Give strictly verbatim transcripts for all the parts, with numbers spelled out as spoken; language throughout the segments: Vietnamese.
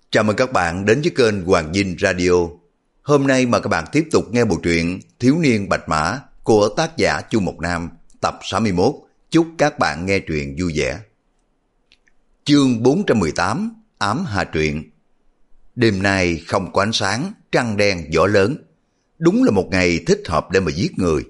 Chào mừng các bạn đến với kênh Hoàng Dinh Radio. Hôm nay mà các bạn tiếp tục nghe bộ truyện Thiếu niên Bạch Mã của tác giả Chu Mộc Nam, tập sáu mươi mốt. Chúc các bạn nghe truyện vui vẻ. Chương bốn trăm mười tám, Ám Hà Truyện. Đêm nay không có ánh sáng, trăng đen gió lớn. Đúng là một ngày thích hợp để mà giết người.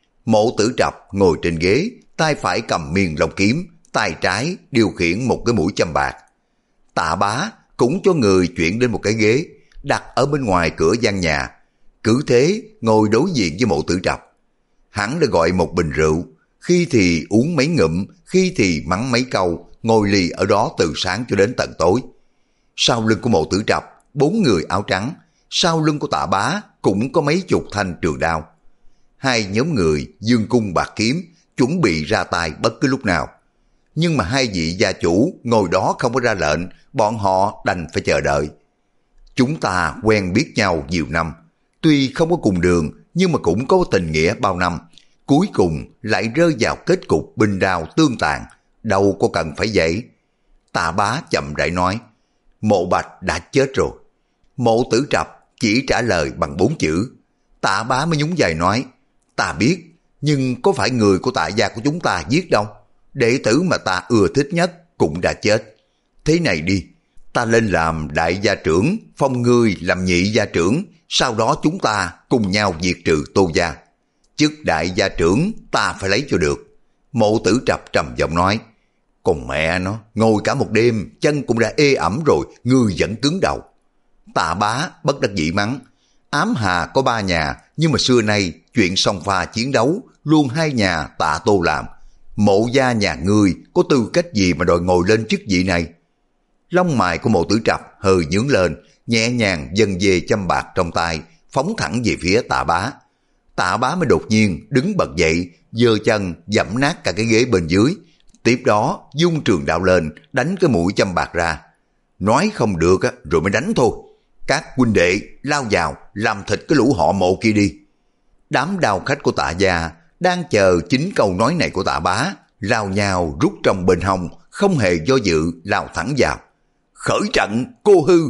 Mộ Tử Trập ngồi trên ghế, tay phải cầm miên long kiếm, tay trái điều khiển một cái mũi châm bạc. Tạ Bá cũng cho người chuyển đến một cái ghế đặt ở bên ngoài cửa gian nhà, cứ thế ngồi đối diện với Mộ Tử Trập. Hắn đã gọi một bình rượu, khi thì uống mấy ngụm, khi thì mắng mấy câu, ngồi lì ở đó từ sáng cho đến tận tối. Sau lưng của Mộ Tử Trập, bốn người áo trắng, sau lưng của Tạ Bá cũng có mấy chục thanh trường đao. Hai nhóm người dương cung bạc kiếm, chuẩn bị ra tay bất cứ lúc nào. Nhưng mà hai vị gia chủ ngồi đó không có ra lệnh, bọn họ đành phải chờ đợi. Chúng ta quen biết nhau nhiều năm, tuy không có cùng đường nhưng mà cũng có tình nghĩa bao năm. Cuối cùng lại rơi vào kết cục binh đao tương tàn, đâu có cần phải vậy. Tạ Bá chậm rãi nói, Mộ Bạch đã chết rồi. Mộ Tử Trập chỉ trả lời bằng bốn chữ. Tạ Bá mới nhún vai nói, ta biết, nhưng có phải người của Tạ gia của chúng ta giết đâu. Đệ tử mà ta ưa thích nhất cũng đã chết. Thế này đi, ta lên làm đại gia trưởng, phong ngươi làm nhị gia trưởng, sau đó chúng ta cùng nhau diệt trừ Tô gia. Chức đại gia trưởng ta phải lấy cho được. Mộ Tử Trập trầm giọng nói, còn mẹ nó, ngồi cả một đêm, chân cũng đã ê ẩm rồi, ngươi vẫn cứng đầu. Tạ Bá bất đắc dĩ mắng, Ám Hà có ba nhà, nhưng mà xưa nay chuyện song pha chiến đấu luôn hai nhà Tạ Tô làm. Mộ gia nhà ngươi có tư cách gì mà đòi ngồi lên chức vị này? Lông mày của Mộ Tử Trập hơi nhướng lên, nhẹ nhàng dần về châm bạc trong tay, phóng thẳng về phía Tạ Bá. Tạ Bá mới đột nhiên đứng bật dậy, giơ chân giẫm nát cả cái ghế bên dưới. Tiếp đó dung trường đao lên, đánh cái mũi châm bạc ra. Nói không được á, rồi mới đánh thôi. Các huynh đệ lao vào làm thịt cái lũ họ Mộ kia đi. Đám đao khách của Tạ gia đang chờ chính câu nói này của Tạ Bá, lao nhào rút trong bên hông, không hề do dự lao thẳng vào. Khởi trận cô hư.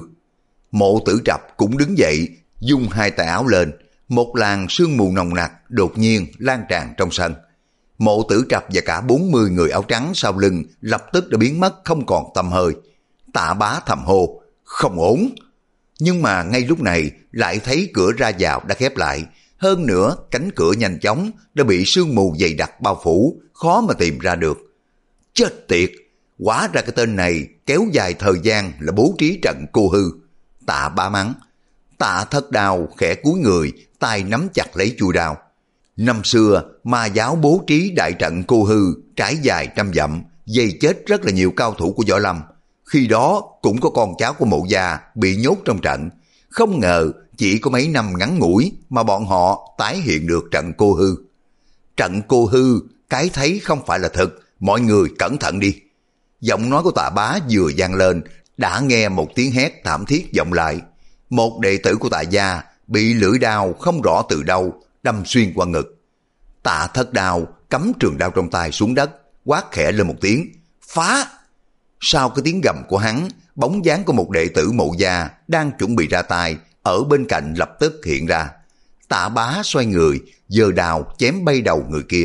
Mộ Tử Trập cũng đứng dậy, dùng hai tay áo lên, một làn sương mù nồng nặc đột nhiên lan tràn trong sân. Mộ Tử Trập và cả bốn mươi người áo trắng sau lưng lập tức đã biến mất không còn tăm hơi. Tạ Bá thầm hô, không ổn. Nhưng mà ngay lúc này lại thấy cửa ra vào đã khép lại. Hơn nữa cánh cửa nhanh chóng đã bị sương mù dày đặc bao phủ, khó mà tìm ra được. Chết tiệt, hóa ra cái tên này kéo dài thời gian là bố trí trận cô hư. Tạ Bá mắng. Tạ Thất Đao khẽ cúi người, tay nắm chặt lấy chuôi đao. Năm xưa ma giáo bố trí đại trận cô hư trải dài trăm dặm, dày chết rất là nhiều cao thủ của Võ Lâm. Khi đó cũng có con cháu của Mộ gia bị nhốt trong trận. Không ngờ chỉ có mấy năm ngắn ngủi mà bọn họ tái hiện được trận cô hư. Trận cô hư, cái thấy không phải là thật, mọi người cẩn thận đi. Giọng nói của Tạ Bá vừa vang lên, đã nghe một tiếng hét thảm thiết vọng lại. Một đệ tử của Tạ gia bị lưỡi đao không rõ từ đâu đâm xuyên qua ngực. Tạ Thất Đao cắm trường đao trong tay xuống đất, quát khẽ lên một tiếng, phá. Sau cái tiếng gầm của hắn, bóng dáng của một đệ tử Mộ gia đang chuẩn bị ra tay ở bên cạnh lập tức hiện ra. Tạ Bá xoay người, giơ đao chém bay đầu người kia.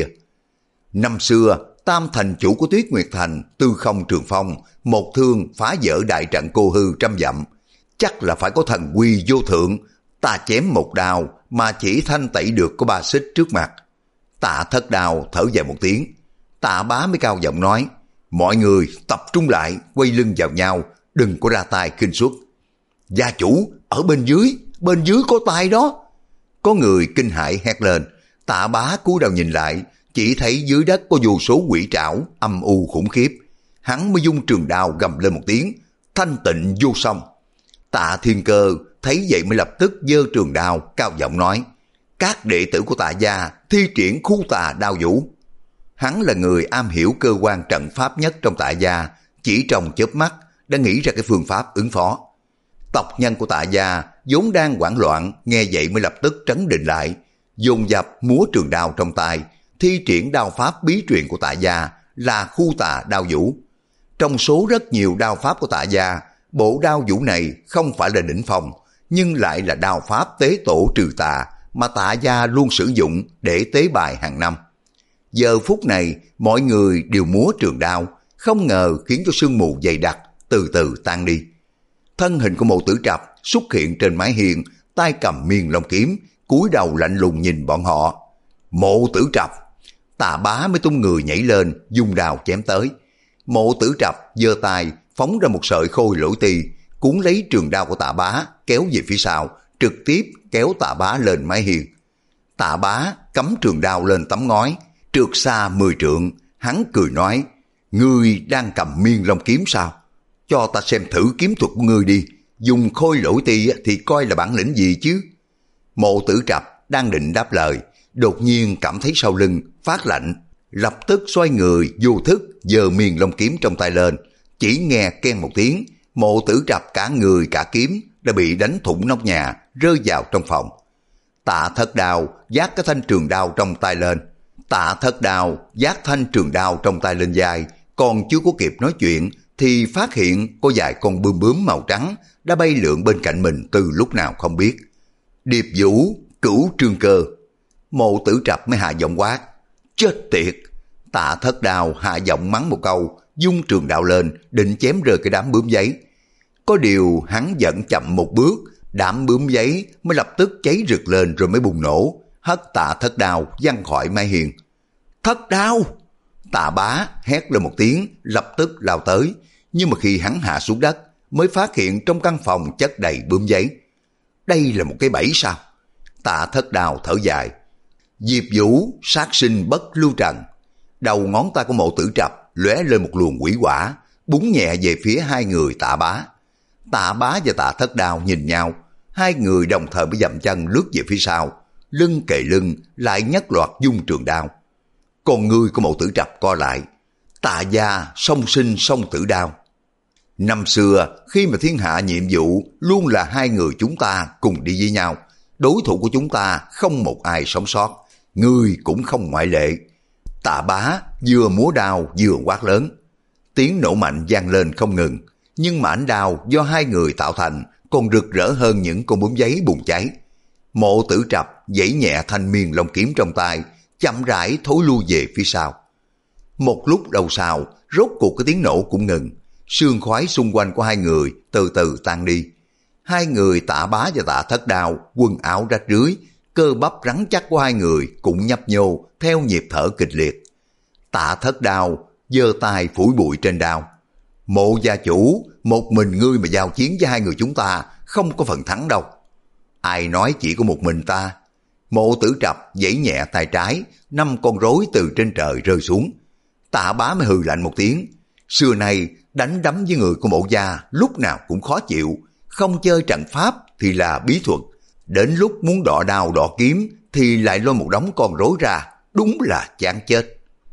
Năm xưa, tam thành chủ của Tuyết Nguyệt Thành, Tư Không Trường Phong, một thương phá vỡ đại trận cô hư trăm dặm. Chắc là phải có thần quy vô thượng, ta chém một đao mà chỉ thanh tẩy được có ba xích trước mặt. Tạ Thất Đao thở dài một tiếng. Tạ Bá mới cao giọng nói, mọi người tập trung lại, quay lưng vào nhau, đừng có ra tay khinh suất. Gia chủ, ở bên dưới, bên dưới có tay đó. Có người kinh hãi hét lên. Tạ Bá cúi đầu nhìn lại, chỉ thấy dưới đất có vô số quỷ trảo âm u khủng khiếp. Hắn mới dung trường đao gầm lên một tiếng, thanh tịnh vô song. Tạ Thiên Cơ thấy vậy mới lập tức giơ trường đao cao giọng nói, các đệ tử của Tạ gia thi triển khu tà đao vũ. Hắn là người am hiểu cơ quan trận pháp nhất trong Tạ gia, chỉ trong chớp mắt đã nghĩ ra cái phương pháp ứng phó. Tộc nhân của Tạ gia vốn đang hoảng loạn, nghe vậy mới lập tức trấn định lại, dồn dập múa trường đao trong tay, thi triển đao pháp bí truyền của Tạ gia là khu tà đao vũ. Trong số rất nhiều đao pháp của Tạ gia, bộ đao vũ này không phải là đỉnh phong, nhưng lại là đao pháp tế tổ trừ tà mà Tạ gia luôn sử dụng để tế bài hàng năm. Giờ phút này, mọi người đều múa trường đao, không ngờ khiến cho sương mù dày đặc từ từ tan đi. Thân hình của Mộ Tử Trạch xuất hiện trên mái hiên, tay cầm miên long kiếm, cúi đầu lạnh lùng nhìn bọn họ. Mộ Tử Trạch! Tạ Bá mới tung người nhảy lên, dùng đao chém tới. Mộ Tử Trạch giơ tay phóng ra một sợi khôi lỗi ti, cuốn lấy trường đao của Tạ Bá kéo về phía sau, trực tiếp kéo Tạ Bá lên mái hiên. Tạ Bá cắm trường đao lên tấm ngói, trượt xa mười trượng, hắn cười nói: ngươi đang cầm miên long kiếm sao? Cho ta xem thử kiếm thuật của ngươi đi, dùng khôi lỗi ti thì coi là bản lĩnh gì chứ? Mộ Tử Trạch đang định đáp lời, đột nhiên cảm thấy sau lưng phát lạnh, lập tức xoay người vô thức giơ miên long kiếm trong tay lên. Chỉ nghe keng một tiếng, Mộ Tử Trạch cả người cả kiếm đã bị đánh thủng nóc nhà, rơi vào trong phòng. Tạ Thất Đao vác cái thanh trường đao trong tay lên. Tạ Thất Đao vác thanh trường đao trong tay lên vai, còn chưa có kịp nói chuyện thì phát hiện có vài con bướm bướm màu trắng đã bay lượn bên cạnh mình từ lúc nào không biết. Điệp Vũ, Cửu Trương Cơ. Mộ Tử Trạch mới hạ giọng quát: chết tiệt! Tạ Thất Đao hạ giọng mắng một câu, dung trường đao lên định chém rơi cái đám bướm giấy. Có điều hắn vẫn chậm một bước, đám bướm giấy mới lập tức cháy rực lên rồi mới bùng nổ, hất Tạ Thất Đao văng khỏi mái hiên. Thất Đao! Tạ Bá hét lên một tiếng, lập tức lao tới, nhưng mà khi hắn hạ xuống đất mới phát hiện trong căn phòng chất đầy bướm giấy. Đây là một cái bẫy sao? Tạ Thất Đao thở dài. Diệp Vũ sát sinh bất lưu trần. Đầu ngón tay của Mộ Tử Trạch lóe lên một luồng quỷ hỏa, búng nhẹ về phía hai người Tạ Bá. Tạ Bá và Tạ Thất Đao nhìn nhau, hai người đồng thời mới dậm chân lướt về phía sau, lưng kề lưng lại nhất loạt dung trường đao. Con ngươi của Mộ Tử Trạch co lại. Tạ gia song sinh song tử đao. Năm xưa khi mà thiên hạ nhiệm vụ luôn là hai người chúng ta cùng đi với nhau, đối thủ của chúng ta không một ai sống sót, ngươi cũng không ngoại lệ. Tạ Bá vừa múa đao vừa quát lớn. Tiếng nổ mạnh vang lên không ngừng, nhưng mà ánh đao do hai người tạo thành còn rực rỡ hơn những con bướm giấy bùng cháy. Mộ Tử Trạch giãy nhẹ thanh miên long kiếm trong tay, chậm rãi thối lui về phía sau. Một lúc đầu sau, rốt cuộc cái tiếng nổ cũng ngừng, sương khói xung quanh của hai người từ từ tan đi. Hai người Tạ Bá và Tạ Thất Đao quần áo rách rưới, cơ bắp rắn chắc của hai người cũng nhấp nhô theo nhịp thở kịch liệt. Tạ Thất Đao giơ tay phủi bụi trên đao. Mộ gia chủ, một mình ngươi mà giao chiến với hai người chúng ta không có phần thắng đâu. Ai nói chỉ có một mình ta? Mộ Tử Trạch giãy nhẹ tay trái, năm con rối từ trên trời rơi xuống. Tạ Bá mới hừ lạnh một tiếng. Xưa nay đánh đấm với người của Mộ gia lúc nào cũng khó chịu, không chơi trận pháp thì là bí thuật, đến lúc muốn đọ đao đọ kiếm thì lại lôi một đống con rối ra, đúng là chán chết.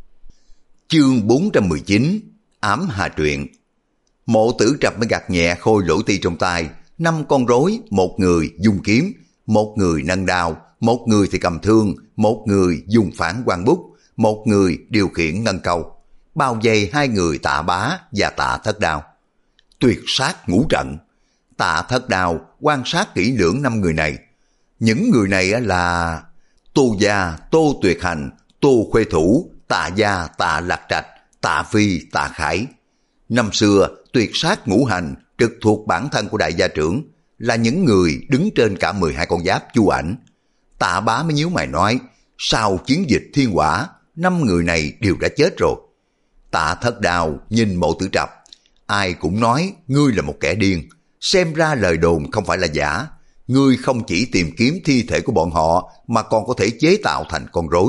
Chương bốn trăm mười chín, Ám Hà Truyện. Mộ Tử Trạch mới gạt nhẹ khôi lỗi ti trong tay, năm con rối, một người dùng kiếm, một người nâng đao, một người thì cầm thương, một người dùng phản quang bút, một người điều khiển ngân câu, bao vây hai người Tạ Bá và Tạ Thất Đao. Tuyệt sát ngũ trận. Tạ Thất Đao quan sát kỹ lưỡng năm người này. Những người này là Tô Gia, Tô Tuyệt Hành, Tô Khuê Thủ, Tạ Gia, Tạ Lạc Trạch, Tạ Phi, Tạ Khải. Năm xưa, tuyệt sát ngũ hành trực thuộc bản thân của đại gia trưởng, là những người đứng trên cả mười hai con giáp Chu Ảnh. Tạ Bá mới nhíu mày nói, sau chiến dịch thiên hỏa, năm người này đều đã chết rồi. Tạ Thất Đao nhìn Mộ Tử Trạch, ai cũng nói ngươi là một kẻ điên, xem ra lời đồn không phải là giả. Ngươi không chỉ tìm kiếm thi thể của bọn họ mà còn có thể chế tạo thành con rối.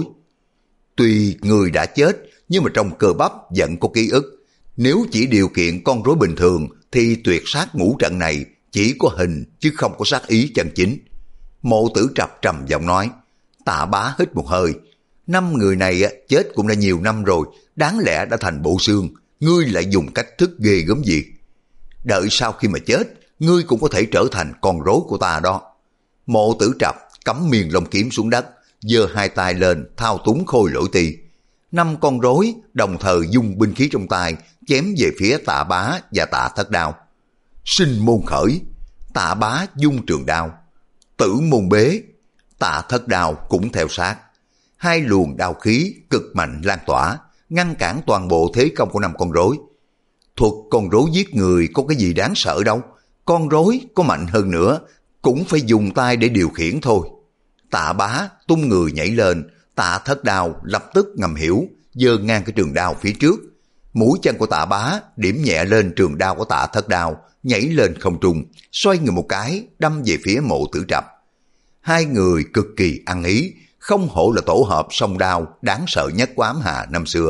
Tuy người đã chết nhưng mà trong cơ bắp vẫn có ký ức. Nếu chỉ điều kiện con rối bình thường thì tuyệt sát ngũ trận này chỉ có hình chứ không có sát ý chân chính. Mộ Tử Trạch trầm giọng nói. Tạ Bá hít một hơi. Năm người này chết cũng đã nhiều năm rồi, đáng lẽ đã thành bộ xương, ngươi lại dùng cách thức ghê gớm gì? Đợi sau khi mà chết, ngươi cũng có thể trở thành con rối của ta đó. Mộ Tử Trạch cắm miền lông kiếm xuống đất, giơ hai tay lên thao túng khôi lỗi ti. Năm con rối đồng thời dùng binh khí trong tay chém về phía Tạ Bá và Tạ Thất Đao. Sinh môn khởi, Tạ Bá dung trường đao. Tử môn bế, Tạ Thất đao cũng theo sát. Hai luồng đao khí cực mạnh lan tỏa, ngăn cản toàn bộ thế công của năm con rối. Thuật con rối giết người có cái gì đáng sợ đâu, con rối có mạnh hơn nữa cũng phải dùng tay để điều khiển thôi. Tạ Bá tung người nhảy lên, Tạ Thất đao lập tức ngầm hiểu, giơ ngang cái trường đao phía trước. Mũi chân của Tạ Bá điểm nhẹ lên trường đao của Tạ Thất đao, nhảy lên không trung, xoay người một cái đâm về phía Mộ Tử Trập. Hai người cực kỳ ăn ý, không hổ là tổ hợp song đao đáng sợ nhất của ám hà năm xưa.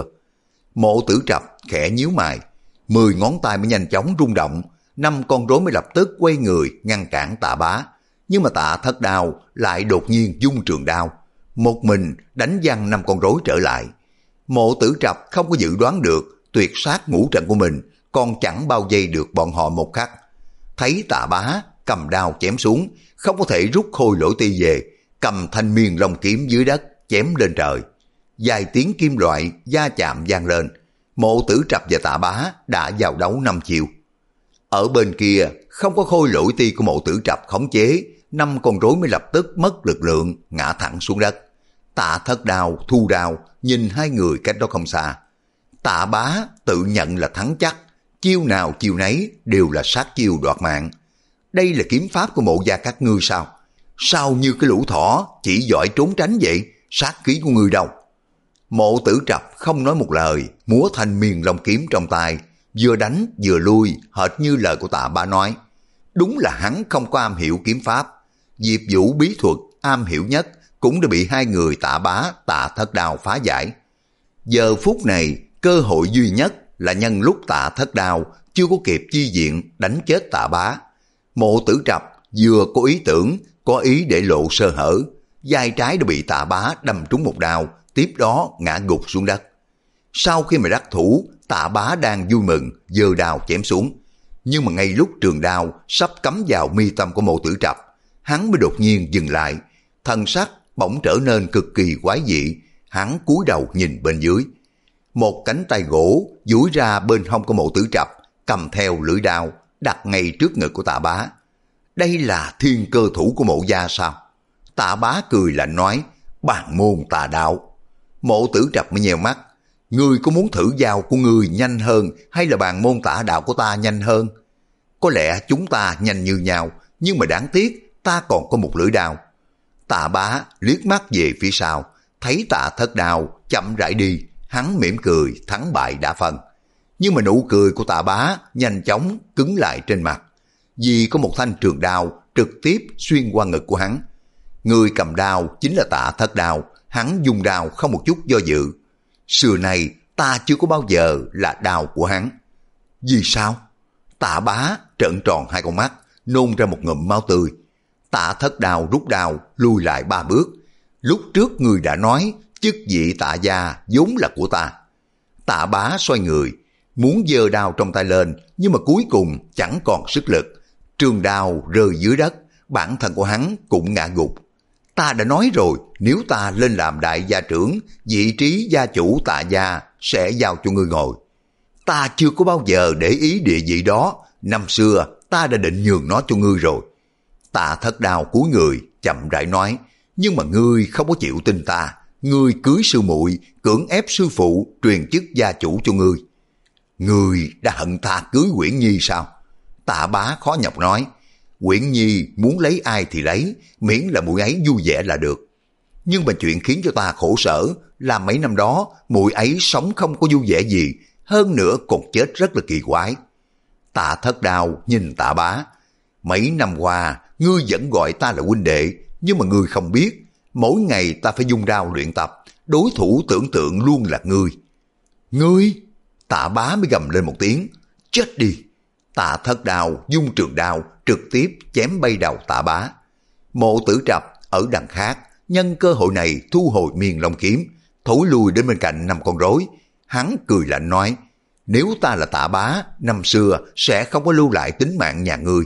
Mộ Tử Trập khẽ nhíu mày, mười ngón tay mới nhanh chóng rung động, năm con rối mới lập tức quay người ngăn cản Tạ Bá. Nhưng mà Tạ Thất đao lại đột nhiên dung trường đao, một mình đánh văng năm con rối trở lại. Mộ Tử Trập không có dự đoán được tuyệt sát ngũ trận của mình còn chẳng bao vây được bọn họ một khắc. Thấy Tạ Bá cầm đao chém xuống, không có thể rút khôi lỗi ti về, cầm thanh miên long kiếm dưới đất chém lên trời. Vài tiếng kim loại va chạm vang lên, Mộ Tử Trập và Tạ Bá đã vào đấu năm chiều. Ở bên kia không có khôi lỗi ti của Mộ Tử Trập khống chế, năm con rối mới lập tức mất lực lượng ngã thẳng xuống đất. Tạ Thất đao thu đao nhìn hai người cách đó không xa. Tạ Bá tự nhận là thắng chắc, chiêu nào chiêu nấy đều là sát chiêu đoạt mạng. Đây là kiếm pháp của Mộ gia các ngươi sao? Sao như cái lũ thỏ chỉ giỏi trốn tránh vậy? Sát khí của ngươi đâu? Mộ Tử Trập không nói một lời, múa thanh miên long kiếm trong tay, vừa đánh vừa lui, hệt như lời của Tạ Bá nói. Đúng là hắn không có am hiểu kiếm pháp, diệp vũ bí thuật am hiểu nhất cũng đã bị hai người Tạ Bá, Tạ Thất đao phá giải. Giờ phút này cơ hội duy nhất là nhân lúc Tạ Thất đao chưa có kịp chi diện đánh chết Tạ Bá. Mộ Tử Trập vừa có ý tưởng, có ý để lộ sơ hở, vai trái đã bị Tạ Bá đâm trúng một đao, tiếp đó ngã gục xuống đất. Sau khi mà đắc thủ, Tạ Bá đang vui mừng, giơ đao chém xuống. Nhưng mà ngay lúc trường đao sắp cắm vào mi tâm của Mộ Tử Trập, hắn mới đột nhiên dừng lại, thân sắc bỗng trở nên cực kỳ quái dị. Hắn cúi đầu nhìn bên dưới, một cánh tay gỗ duỗi ra bên hông của Mộ Tử Trập, cầm theo lưỡi đao đặt ngay trước ngực của Tạ Bá. Đây là thiên cơ thủ của Mộ gia sao? Tạ Bá cười lạnh nói, bàn môn tà đạo. Mộ Tử Trập mới nheo mắt, ngươi có muốn thử dao của ngươi nhanh hơn hay là bàn môn tà đạo của ta nhanh hơn? Có lẽ chúng ta nhanh như nhau, nhưng mà đáng tiếc ta còn có một lưỡi đao. Tạ Bá liếc mắt về phía sau, thấy Tạ Thất đao chậm rãi đi, hắn mỉm cười, thắng bại đã phân. Nhưng mà nụ cười của Tạ Bá nhanh chóng cứng lại trên mặt, vì có một thanh trường đao trực tiếp xuyên qua ngực của hắn. Người cầm đao chính là Tạ Thất đao, hắn dùng đao không một chút do dự. Xưa này ta chưa có bao giờ là đao của hắn. Vì sao? Tạ Bá trợn tròn hai con mắt, nôn ra một ngụm máu tươi. Tạ Thất đao rút đao lùi lại ba bước. Lúc trước người đã nói chức vị Tạ gia vốn là của ta. Tạ Bá xoay người, muốn giơ đao trong tay lên, nhưng mà cuối cùng chẳng còn sức lực. Trường đao rơi dưới đất, bản thân của hắn cũng ngã gục. Ta đã nói rồi, nếu ta lên làm đại gia trưởng, vị trí gia chủ Tạ gia sẽ giao cho ngươi ngồi. Ta chưa có bao giờ để ý địa vị đó, năm xưa ta đã định nhường nó cho ngươi rồi. Tạ Thất đao cúi người, chậm rãi nói, nhưng mà ngươi không có chịu tin ta, ngươi cưới sư muội, cưỡng ép sư phụ truyền chức gia chủ cho ngươi. Ngươi đã hận ta cưới Uyển Nhi sao? Tạ Bá khó nhọc nói, Uyển Nhi muốn lấy ai thì lấy, miễn là muội ấy vui vẻ là được. Nhưng mà chuyện khiến cho ta khổ sở là mấy năm đó muội ấy sống không có vui vẻ gì, hơn nữa còn chết rất là kỳ quái. Tạ Thất đao nhìn Tạ Bá, mấy năm qua ngươi vẫn gọi ta là huynh đệ, nhưng mà ngươi không biết, mỗi ngày ta phải dùng đao luyện tập, đối thủ tưởng tượng luôn là ngươi. Ngươi? Tạ Bá mới gầm lên một tiếng, chết đi. Tạ Thất đao dung trường đao trực tiếp chém bay đầu Tạ Bá. Mộ Tử Trập ở đằng khác nhân cơ hội này thu hồi miên long kiếm, thối lui đến bên cạnh năm con rối. Hắn cười lạnh nói, nếu ta là Tạ Bá, năm xưa sẽ không có lưu lại tính mạng nhà ngươi.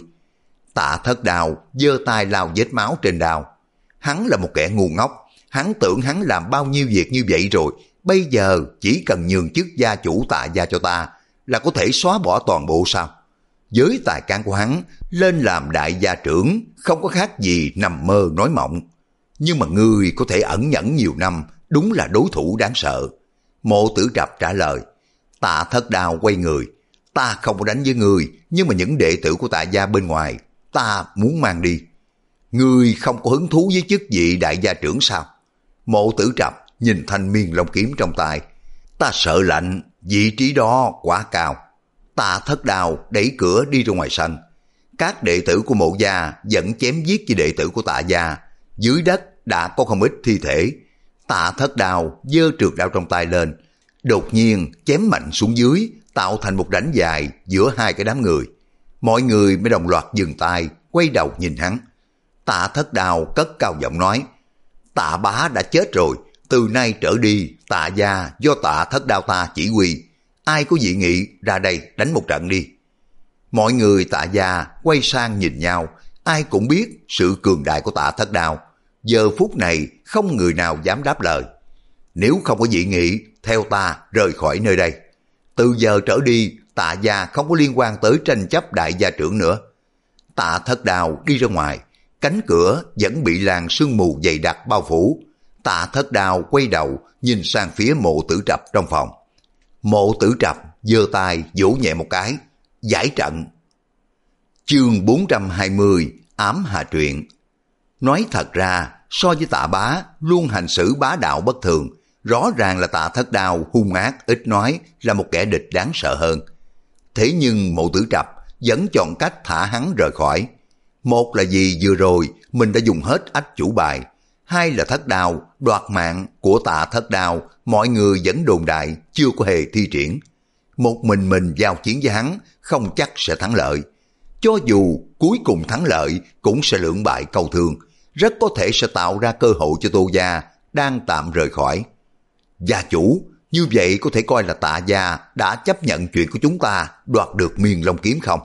Tạ Thất đao giơ tay lau vết máu trên đao. Hắn là một kẻ ngu ngốc, hắn tưởng hắn làm bao nhiêu việc như vậy rồi, bây giờ chỉ cần nhường chức gia chủ Tạ gia cho ta là có thể xóa bỏ toàn bộ sao? Với tài cán của hắn, lên làm đại gia trưởng không có khác gì nằm mơ nói mộng. Nhưng mà ngươi có thể ẩn nhẫn nhiều năm, đúng là đối thủ đáng sợ. Mộ Tử Trập trả lời. Tạ Thất Đao quay người. Ta không có đánh với ngươi, nhưng mà những đệ tử của Tạ gia bên ngoài, ta muốn mang đi. Ngươi không có hứng thú với chức vị đại gia trưởng sao? Mộ Tử Trập nhìn thanh miên long kiếm trong tay. Ta sợ lạnh, vị trí đó quá cao. Tạ Thất Đao đẩy cửa đi ra ngoài sân. Các đệ tử của Mộ gia vẫn chém giết với đệ tử của Tạ gia. Dưới đất đã có không ít thi thể. Tạ Thất Đao giơ trược đao trong tay lên, đột nhiên chém mạnh xuống dưới, tạo thành một rãnh dài giữa hai cái đám người. Mọi người mới đồng loạt dừng tay, quay đầu nhìn hắn. Tạ Thất Đao cất cao giọng nói, Tạ bá đã chết rồi, từ nay trở đi Tạ gia do Tạ Thất Đao ta chỉ huy, ai có dị nghị ra đây đánh một trận đi. Mọi người Tạ gia quay sang nhìn nhau, ai cũng biết sự cường đại của Tạ Thất Đao. Giờ phút này không người nào dám đáp lời. Nếu không có dị nghị, theo ta rời khỏi nơi đây. Từ giờ trở đi, Tạ gia không có liên quan tới tranh chấp đại gia trưởng nữa. Tạ Thất Đao đi ra ngoài, cánh cửa vẫn bị làn sương mù dày đặc bao phủ. Tạ Thất Đao quay đầu nhìn sang phía Mộ Tử Trập trong phòng. Mộ Tử Trập giơ tay vỗ nhẹ một cái, giải trận. Chương bốn trăm hai mươi, ám hà truyện. Nói thật ra, so với Tạ bá luôn hành xử bá đạo bất thường, rõ ràng là Tạ Thất Đao hung ác ít nói, là một kẻ địch đáng sợ hơn. Thế nhưng Mộ Tử Trập vẫn chọn cách thả hắn rời khỏi. Một là vì vừa rồi mình đã dùng hết ách chủ bài, hai là Thất Đao đoạt mạng của Tạ Thất Đao, mọi người vẫn đồn đại chưa có hề thi triển. Một mình mình giao chiến với hắn không chắc sẽ thắng lợi. Cho dù cuối cùng thắng lợi cũng sẽ lưỡng bại câu thương, rất có thể sẽ tạo ra cơ hội cho Tô gia đang tạm rời khỏi. Gia chủ, như vậy có thể coi là Tạ gia đã chấp nhận chuyện của chúng ta đoạt được Miên Long kiếm không?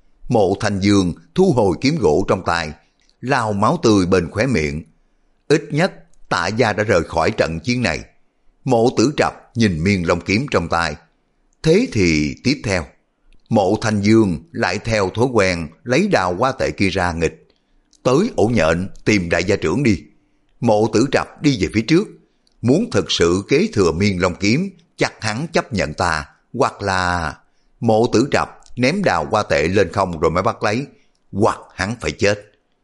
Mộ Thanh Dương thu hồi kiếm gỗ trong tay, lau máu tươi bên khóe miệng. Ít nhất Tạ gia đã rời khỏi trận chiến này. Mộ Tử Trập nhìn Miên Long kiếm trong tay. Thế thì tiếp theo, Mộ Thanh Dương lại theo thói quen lấy đào hoa tệ kia ra nghịch. Tới ổ nhện tìm đại gia trưởng đi. Mộ Tử Trập đi về phía trước. Muốn thực sự kế thừa Miên Long kiếm, chắc hắn chấp nhận ta, hoặc là... Mộ Tử Trập ném đào hoa tệ lên không rồi mới bắt lấy, hoặc hắn phải chết.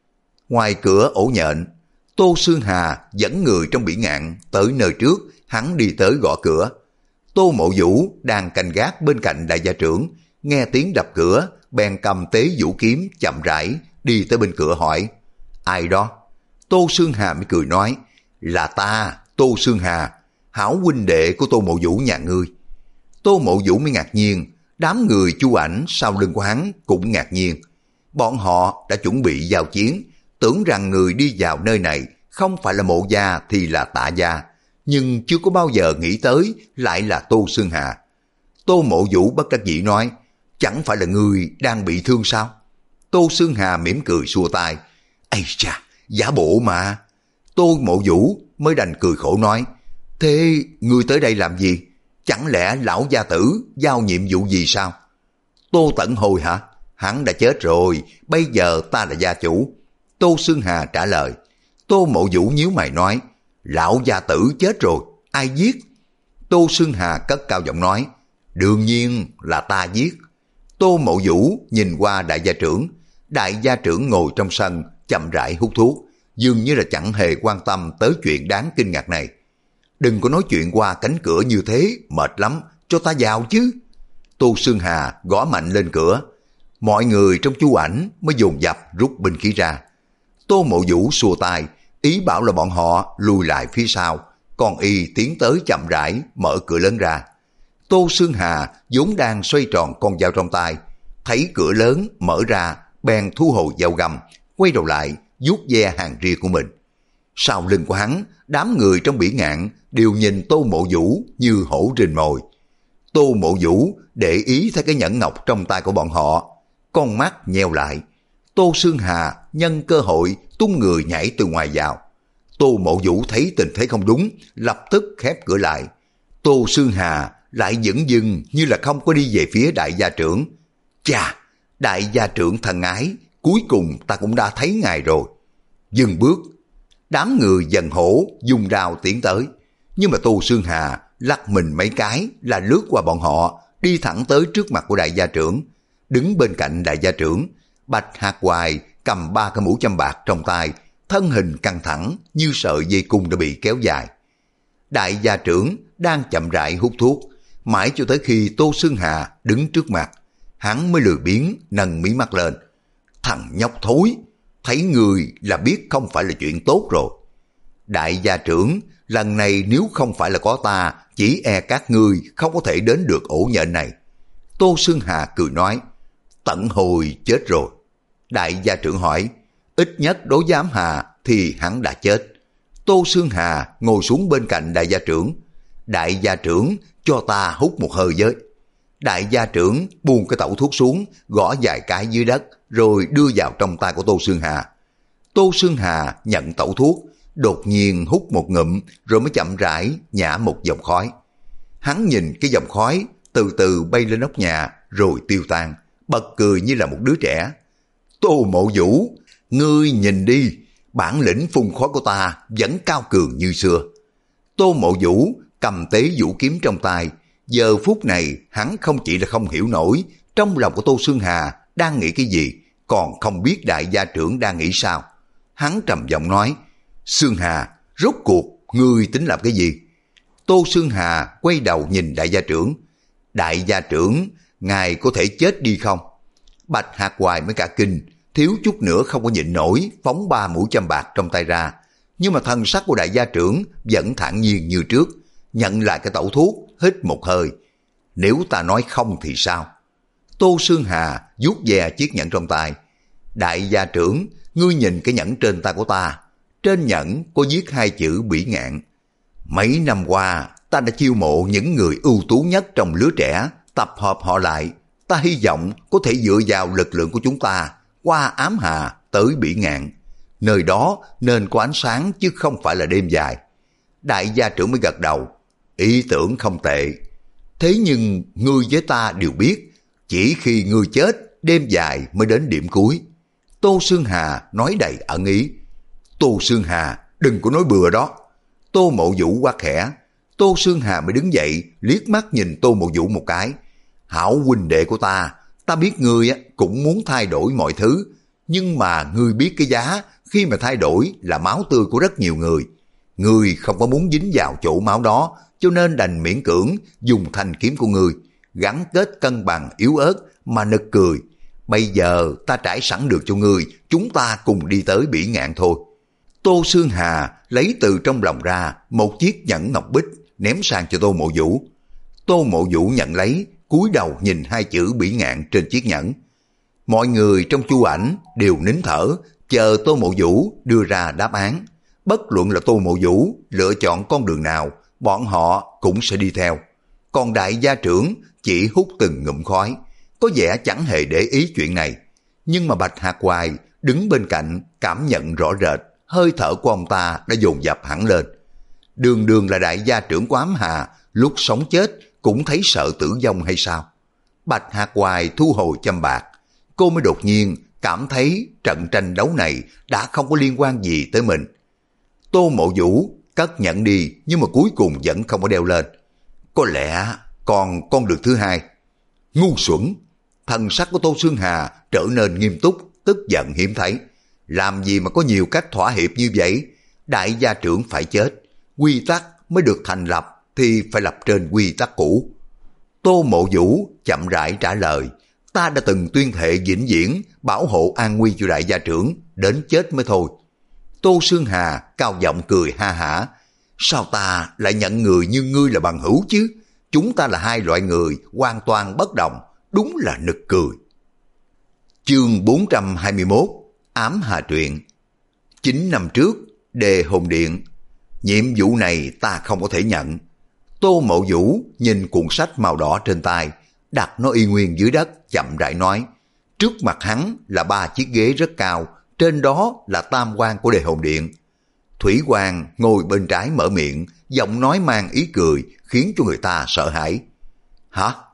Ngoài cửa ổ nhện, Tô Sương Hà dẫn người trong bỉ ngạn tới nơi trước, hắn đi tới gõ cửa. Tô Mộ Vũ đang canh gác bên cạnh đại gia trưởng, nghe tiếng đập cửa, bèn cầm tế vũ kiếm chậm rãi đi tới bên cửa hỏi, ai đó? Tô Sương Hà mới cười nói, là ta, Tô Sương Hà, hảo huynh đệ của Tô Mộ Vũ nhà ngươi. Tô Mộ Vũ mới ngạc nhiên, đám người Chu Ảnh sau lưng của hắn cũng ngạc nhiên. Bọn họ đã chuẩn bị giao chiến, tưởng rằng người đi vào nơi này không phải là Mộ gia thì là Tạ gia, nhưng chưa có bao giờ nghĩ tới lại là Tô Sương Hà. Tô Mộ Vũ bất đắc dĩ nói, chẳng phải là người đang bị thương sao? Tô Sương Hà mỉm cười xua tay, ây cha, giả bộ mà. Tô Mộ Vũ mới đành cười khổ nói, thế ngươi tới đây làm gì? Chẳng lẽ lão gia tử giao nhiệm vụ gì sao? Tô Tẩn Hồi hả? Hắn đã chết rồi, bây giờ ta là gia chủ. Tô Sương Hà trả lời. Tô Mộ Vũ nhíu mày nói, lão gia tử chết rồi, ai giết? Tô Sương Hà cất cao giọng nói, đương nhiên là ta giết. Tô Mộ Vũ nhìn qua đại gia trưởng. Đại gia trưởng ngồi trong sân chậm rãi hút thuốc, dường như là chẳng hề quan tâm tới chuyện đáng kinh ngạc này. Đừng có nói chuyện qua cánh cửa như thế, mệt lắm, cho ta vào chứ. Tô Sương Hà gõ mạnh lên cửa. Mọi người trong Chu Ảnh mới dồn dập rút binh khí ra. Tô Mộ Vũ xua tay, ý bảo là bọn họ lùi lại phía sau, còn y tiến tới chậm rãi mở cửa lớn ra. Tô Sương Hà vốn đang xoay tròn con dao trong tay, thấy cửa lớn mở ra, bèn thu hồi dao găm, quay đầu lại vuốt ve hàng ria của mình. Sau lưng của hắn, đám người trong bỉ ngạn đều nhìn Tô Mộ Vũ như hổ rình mồi. Tô Mộ Vũ để ý thấy cái nhẫn ngọc trong tay của bọn họ, con mắt nheo lại. Tô Sương Hà nhân cơ hội tung người nhảy từ ngoài vào. Tô Mộ Vũ thấy tình thế không đúng, lập tức khép cửa lại. Tô Sương Hà lại dửng dưng như là không có đi về phía đại gia trưởng. Chà, Đại gia trưởng thân ái, cuối cùng ta cũng đã thấy ngài rồi. Dừng bước, đám người dần hổ dùng đao tiến tới. Nhưng mà Tô Xương Hà lắc mình mấy cái là lướt qua bọn họ, đi thẳng tới trước mặt của đại gia trưởng. Đứng bên cạnh đại gia trưởng, Bạch Hạc Hoài cầm ba cái mũ châm bạc trong tay, thân hình căng thẳng như sợi dây cung đã bị kéo dài. Đại gia trưởng đang chậm rãi hút thuốc, mãi cho tới khi Tô Xương Hà đứng trước mặt, hắn mới lười biếng nâng mí mắt lên. Thằng nhóc thối, thấy người là biết không phải là chuyện tốt rồi. Đại gia trưởng, lần này nếu không phải là có ta, chỉ e các ngươi không có thể đến được ổ nhện này. Tô Xương Hà cười nói, tận hồi chết rồi. Đại gia trưởng hỏi, ít nhất đối với Ám Hà thì hắn đã chết. Tô Xương Hà ngồi xuống bên cạnh đại gia trưởng. Đại gia trưởng, cho ta hút một hơi với. Đại gia trưởng buông cái tẩu thuốc xuống, gõ vài cái dưới đất, rồi đưa vào trong tay của Tô Xương Hà. Tô Xương Hà nhận tẩu thuốc, đột nhiên hút một ngụm, rồi mới chậm rãi nhả một dòng khói. Hắn nhìn cái dòng khói từ từ bay lên nóc nhà, rồi tiêu tan, bật cười như là một đứa trẻ. Tô Mộ Vũ, ngươi nhìn đi, bản lĩnh phun khói của ta vẫn cao cường như xưa. Tô Mộ Vũ cầm tế vũ kiếm trong tay. Giờ phút này hắn không chỉ là không hiểu nổi trong lòng của Tô Xương Hà đang nghĩ cái gì, còn không biết đại gia trưởng đang nghĩ sao. Hắn trầm giọng nói, Xương Hà, rốt cuộc ngươi tính làm cái gì? Tô Xương Hà quay đầu nhìn đại gia trưởng. Đại gia trưởng, ngài có thể chết đi không? Bạch Hạc Hoài mới cả kinh, thiếu chút nữa không có nhịn nổi, phóng ba mũi châm bạc trong tay ra. Nhưng mà thân sắc của đại gia trưởng vẫn thản nhiên như trước, nhận lại cái tẩu thuốc, hít một hơi. Nếu ta nói không thì sao? Tô Xương Hà vuốt ve chiếc nhẫn trong tay. Đại gia trưởng, ngươi nhìn cái nhẫn trên tay của ta. Trên nhẫn có viết hai chữ bỉ ngạn. Mấy năm qua, ta đã chiêu mộ những người ưu tú nhất trong lứa trẻ, tập hợp họ lại. Ta hy vọng có thể dựa vào lực lượng của chúng ta, qua Ám Hà tới bỉ ngạn. Nơi đó nên có ánh sáng chứ không phải là đêm dài. Đại gia trưởng mới gật đầu. Ý tưởng không tệ. Thế nhưng ngươi với ta đều biết, chỉ khi ngươi chết, đêm dài mới đến điểm cuối. Tô Xương Hà nói đầy ẩn ý. Tô Xương Hà, đừng có nói bừa đó. Tô Mộ Vũ quát khẽ. Tô Xương Hà mới đứng dậy, liếc mắt nhìn Tô Mộ Vũ một cái. Hảo huynh đệ của ta, ta biết ngươi cũng muốn thay đổi mọi thứ, nhưng mà ngươi biết cái giá khi mà thay đổi là máu tươi của rất nhiều người. Ngươi không có muốn dính vào chỗ máu đó, cho nên đành miễn cưỡng dùng thanh kiếm của ngươi, gắn kết cân bằng yếu ớt mà nực cười. Bây giờ ta trải sẵn được cho ngươi, chúng ta cùng đi tới bỉ ngạn thôi. Tô Xương Hà lấy từ trong lòng ra một chiếc nhẫn ngọc bích, ném sang cho Tô Mộ Vũ. Tô Mộ Vũ nhận lấy, cúi đầu nhìn hai chữ bỉ ngạn trên chiếc nhẫn. Mọi người trong chu ảnh đều nín thở, chờ Tô Mộ Vũ đưa ra đáp án. Bất luận là Tô Mộ Vũ lựa chọn con đường nào, bọn họ cũng sẽ đi theo. Còn đại gia trưởng chỉ hút từng ngụm khói, có vẻ chẳng hề để ý chuyện này. Nhưng mà Bạch Hạc Hoài đứng bên cạnh cảm nhận rõ rệt, hơi thở của ông ta đã dồn dập hẳn lên. Đường đường là đại gia trưởng của Ám Hà, lúc sống chết cũng thấy sợ tử vong hay sao? Bạch Hạc Hoài thu hồi châm bạc, cô mới đột nhiên cảm thấy trận tranh đấu này đã không có liên quan gì tới mình. Tô Mộ Vũ cất nhẫn đi, nhưng mà cuối cùng vẫn không có đeo lên. Có lẽ còn con đường thứ hai. Ngu xuẩn! Thần sắc của Tô Xương Hà trở nên nghiêm túc, tức giận hiếm thấy. Làm gì mà có nhiều cách thỏa hiệp như vậy? Đại gia trưởng phải chết, quy tắc mới được thành lập thì phải lập trên quy tắc cũ. Tô Mộ Vũ chậm rãi trả lời. Ta đã từng tuyên thệ vĩnh viễn bảo hộ an nguy cho đại gia trưởng, đến chết mới thôi. Tô Xương Hà cao giọng cười ha hả. Sao ta lại nhận người như ngươi là bằng hữu chứ? Chúng ta là hai loại người hoàn toàn bất đồng, đúng là nực cười. Chương bốn trăm hai mươi mốt, Ám Hà truyện. Chín năm trước, Đề Hồn Điện. Nhiệm vụ này ta không có thể nhận. Tô Mộ Vũ nhìn cuộn sách màu đỏ trên tay, đặt nó y nguyên dưới đất, chậm rãi nói. Trước mặt hắn là ba chiếc ghế rất cao, trên đó là tam quan của Đề Hồn Điện. Thủy Hoàng ngồi bên trái mở miệng, giọng nói mang ý cười, khiến cho người ta sợ hãi. Hả?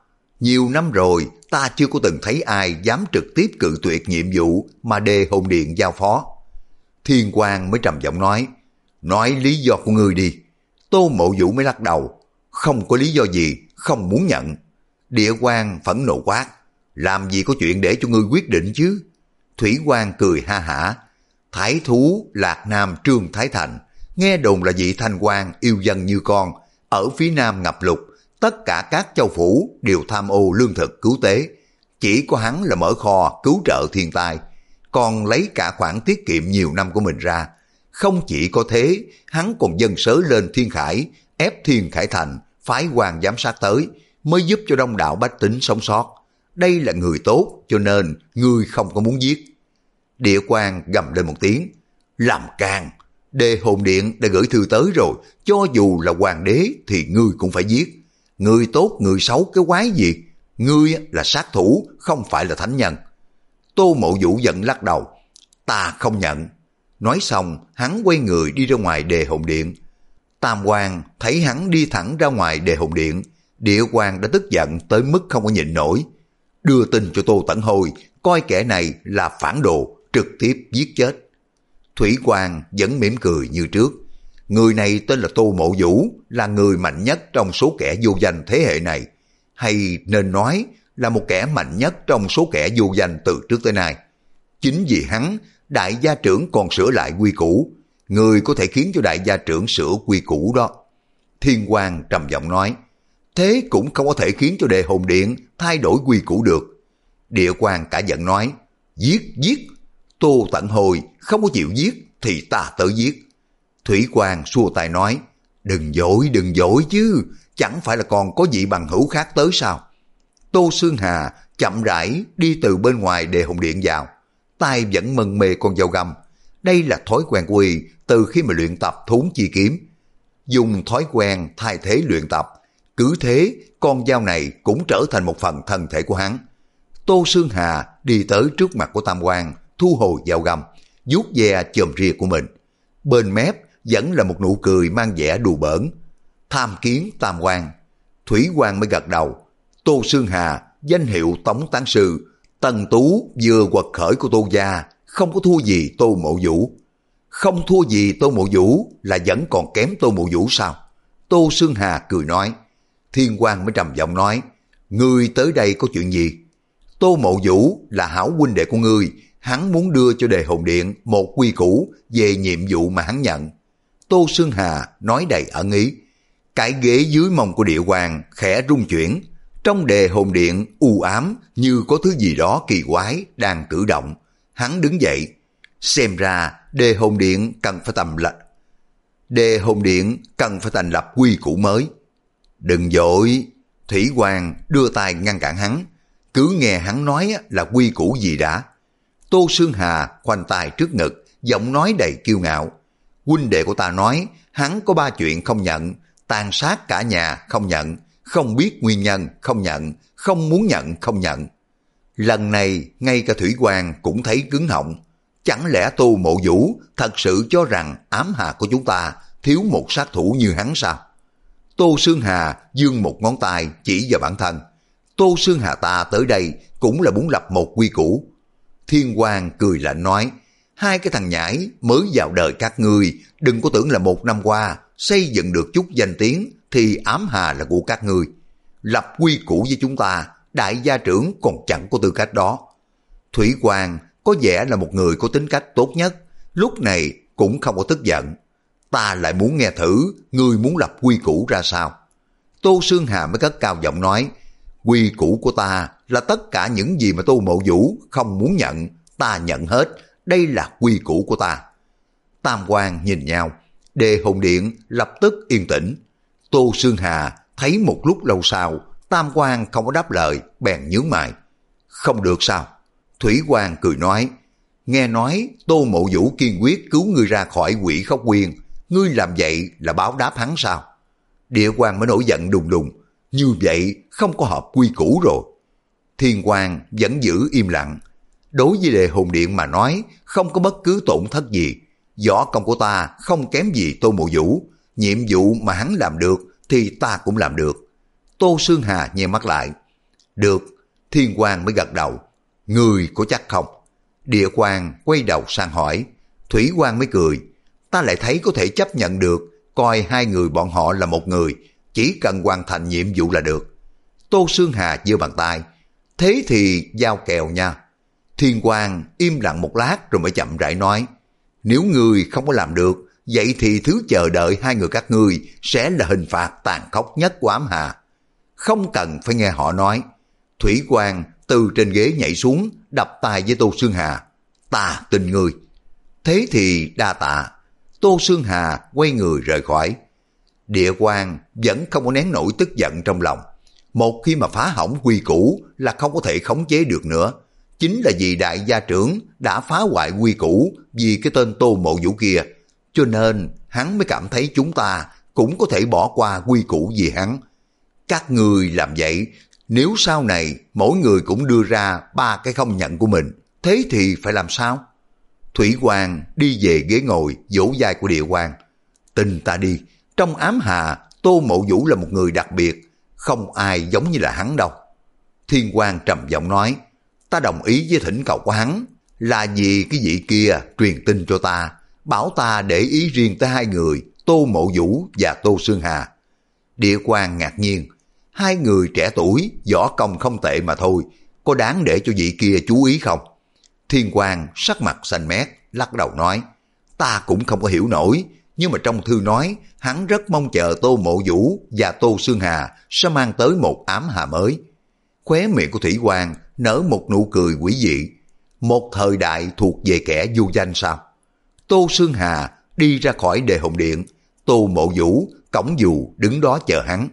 Nhiều năm rồi ta chưa có từng thấy ai dám trực tiếp cự tuyệt nhiệm vụ mà Đề Hồn Điện giao phó. Thiên Quang mới trầm giọng nói, nói lý do của ngươi đi. Tô Mộ Vũ mới lắc đầu, không có lý do gì, không muốn nhận. Địa Quang phẫn nộ quát, làm gì có chuyện để cho ngươi quyết định chứ. Thủy Quang cười ha hả, Thái thú Lạc Nam Trương Thái Thành, nghe đồn là vị thanh quan yêu dân như con, ở phía nam ngập lụt, tất cả các châu phủ đều tham ô lương thực cứu tế, chỉ có hắn là mở kho cứu trợ thiên tai, còn lấy cả khoản tiết kiệm nhiều năm của mình ra. Không chỉ có thế, hắn còn dâng sớ lên Thiên Khải, ép Thiên Khải Thành phái quan giám sát tới, mới giúp cho đông đảo bách tính sống sót. Đây là người tốt, cho nên ngươi không có muốn giết. Địa Quang gầm lên một tiếng, làm can. Đề Hồn Điện đã gửi thư tới rồi, cho dù là hoàng đế thì ngươi cũng phải giết. Người tốt người xấu cái quái gì? Ngươi là sát thủ, không phải là thánh nhân. Tô Mộ Vũ giận lắc đầu, ta không nhận. Nói xong, hắn quay người đi ra ngoài Đề Hồn Điện. Tam Quan thấy hắn đi thẳng ra ngoài Đề Hồn Điện, Địa Quang đã tức giận tới mức không có nhịn nổi. Đưa tin cho Tô Tẩn Hồi, coi kẻ này là phản đồ, trực tiếp giết chết. Thủy Quang vẫn mỉm cười như trước. Người này tên là Tô Mộ Vũ, là người mạnh nhất trong số kẻ vô danh thế hệ này. Hay nên nói là một kẻ mạnh nhất trong số kẻ vô danh từ trước tới nay. Chính vì hắn, đại gia trưởng còn sửa lại quy củ. Người có thể khiến cho đại gia trưởng sửa quy củ đó. Thiên Quang trầm giọng nói, thế cũng không có thể khiến cho Đề Hồn Điện thay đổi quy củ được. Địa Quang cả giận nói, giết, giết. Tô Tận Hồi không có chịu giết thì ta tới giết. Thủy Quang xua tay nói, đừng dối, đừng dối chứ, chẳng phải là còn có vị bằng hữu khác tới sao? Tô Xương Hà chậm rãi đi từ bên ngoài Đề Hồn Điện vào, tay vẫn mân mê con dao găm. Đây là thói quen của y từ khi mà luyện tập thốn chi kiếm. Dùng thói quen thay thế luyện tập, cứ thế con dao này cũng trở thành một phần thân thể của hắn. Tô Xương Hà đi tới trước mặt của Tam Quan, thu hồi dao găm, vuốt ve chòm ria của mình. Bên mép vẫn là một nụ cười mang vẻ đùa bỡn. Tham kiến Tam Quan. Thủy Quang mới gật đầu. Tô Xương Hà, danh hiệu Tống Tán Sư, Tần Tú vừa quật khởi của Tô gia, không có thua gì Tô Mộ Vũ. Không thua gì Tô Mộ Vũ là vẫn còn kém Tô Mộ Vũ sao? Tô Xương Hà cười nói. Thiên Quang mới trầm giọng nói, ngươi tới đây có chuyện gì? Tô Mộ Vũ là hảo huynh đệ của ngươi, hắn muốn đưa cho Đề Hồn Điện một quy củ về nhiệm vụ mà hắn nhận. Tô Xương Hà nói đầy ẩn ý. Cái ghế dưới mông của Địa Quang khẽ rung chuyển, trong Đề Hồn Điện u ám như có thứ gì đó kỳ quái đang cử động. Hắn đứng dậy, xem ra Đề Hồn Điện cần phải tầm lập. Đề Hồn Điện cần phải thành lập quy củ mới. Đừng vội. Thủy Quang đưa tay ngăn cản hắn, cứ nghe hắn nói là quy củ gì đã. Tô Xương Hà khoanh tay trước ngực, giọng nói đầy kiêu ngạo. Huynh đệ của ta nói hắn có ba chuyện không nhận: tàn sát cả nhà không nhận, không biết nguyên nhân không nhận, không muốn nhận không nhận. Lần này ngay cả Thủy Quang cũng thấy cứng họng. Chẳng lẽ Tô Mộ Vũ thật sự cho rằng ám hà của chúng ta thiếu một sát thủ như hắn sao? Tô Xương Hà giương một ngón tay chỉ vào bản thân. Tô Xương Hà ta tới đây cũng là muốn lập một quy củ. Thiên Quang cười lạnh nói, hai cái thằng nhãi mới vào đời các ngươi, đừng có tưởng là một năm qua xây dựng được chút danh tiếng thì ám hà là của các ngươi. Lập quy củ với chúng ta, đại gia trưởng còn chẳng có tư cách đó. Thủy Quang có vẻ là một người có tính cách tốt nhất, lúc này cũng không có tức giận. Ta lại muốn nghe thử ngươi muốn lập quy củ ra sao. Tô Xương Hà mới cất cao giọng nói, quy củ của ta là tất cả những gì mà Tô Mộ Vũ không muốn nhận, ta nhận hết, đây là quy củ của ta. Tam Quan nhìn nhau, Đề Hồn Điện lập tức yên tĩnh. Tô Xương Hà thấy một lúc lâu sau, Tam Quan không có đáp lời, bèn nhướng mày. Không được sao? Thủy Quang cười nói, nghe nói Tô Mộ Vũ kiên quyết cứu ngươi ra khỏi Quỷ Khóc Quyên, ngươi làm vậy là báo đáp hắn sao? Địa Quang mới nổi giận đùng đùng, như vậy không có hợp quy củ rồi. Thiên Quang vẫn giữ im lặng. Đối với Đề Hồn Điện mà nói, không có bất cứ tổn thất gì. Võ công của ta không kém gì Tô Mộ Vũ, nhiệm vụ mà hắn làm được thì ta cũng làm được. Tô Xương Hà nheo mắt lại. Được, Thiên Quang mới gật đầu. Người có chắc không? Địa Quang quay đầu sang hỏi. Thủy Quang mới cười. Ta lại thấy có thể chấp nhận được, coi hai người bọn họ là một người, chỉ cần hoàn thành nhiệm vụ là được. Tô Xương Hà giơ bàn tay. Thế thì giao kèo nha. Thiên Quang im lặng một lát rồi mới chậm rãi nói. Nếu người không có làm được, vậy thì thứ chờ đợi hai người các ngươi sẽ là hình phạt tàn khốc nhất của ám hà. Không cần phải nghe họ nói. Thủy Quang từ trên ghế nhảy xuống, đập tay với Tô Xương Hà. Ta tin ngươi. Thế thì đa tạ. Tô Xương Hà quay người rời khỏi. Địa Quang vẫn không có nén nổi tức giận trong lòng. Một khi mà phá hỏng quy củ là không có thể khống chế được nữa. Chính là vì đại gia trưởng đã phá hoại quy củ vì cái tên Tô Mộ Vũ kia. Cho nên hắn mới cảm thấy chúng ta cũng có thể bỏ qua quy củ vì hắn. Các người làm vậy, nếu sau này mỗi người cũng đưa ra ba cái không nhận của mình, thế thì phải làm sao? Thủy Quang đi về ghế ngồi vỗ vai của Địa Quang. Tin ta đi, trong ám hà Tô Mộ Vũ là một người đặc biệt, không ai giống như là hắn đâu. Thiên Quang trầm giọng nói. Ta đồng ý với thỉnh cầu của hắn, là vì cái vị kia truyền tin cho ta, bảo ta để ý riêng tới hai người, Tô Mộ Vũ và Tô Xương Hà. Địa Quang ngạc nhiên. Hai người trẻ tuổi, võ công không tệ mà thôi, có đáng để cho vị kia chú ý không? Thiên Quang sắc mặt xanh mét, lắc đầu nói. Ta cũng không có hiểu nổi, nhưng mà trong thư nói, hắn rất mong chờ Tô Mộ Vũ và Tô Xương Hà sẽ mang tới một ám hà mới. Khóe miệng của Thủy Quang nở một nụ cười quỷ dị. Một thời đại thuộc về kẻ vô danh sao? Tô Xương Hà đi ra khỏi Đề Hồn Điện, Tô Mộ Vũ cõng dù đứng đó chờ hắn.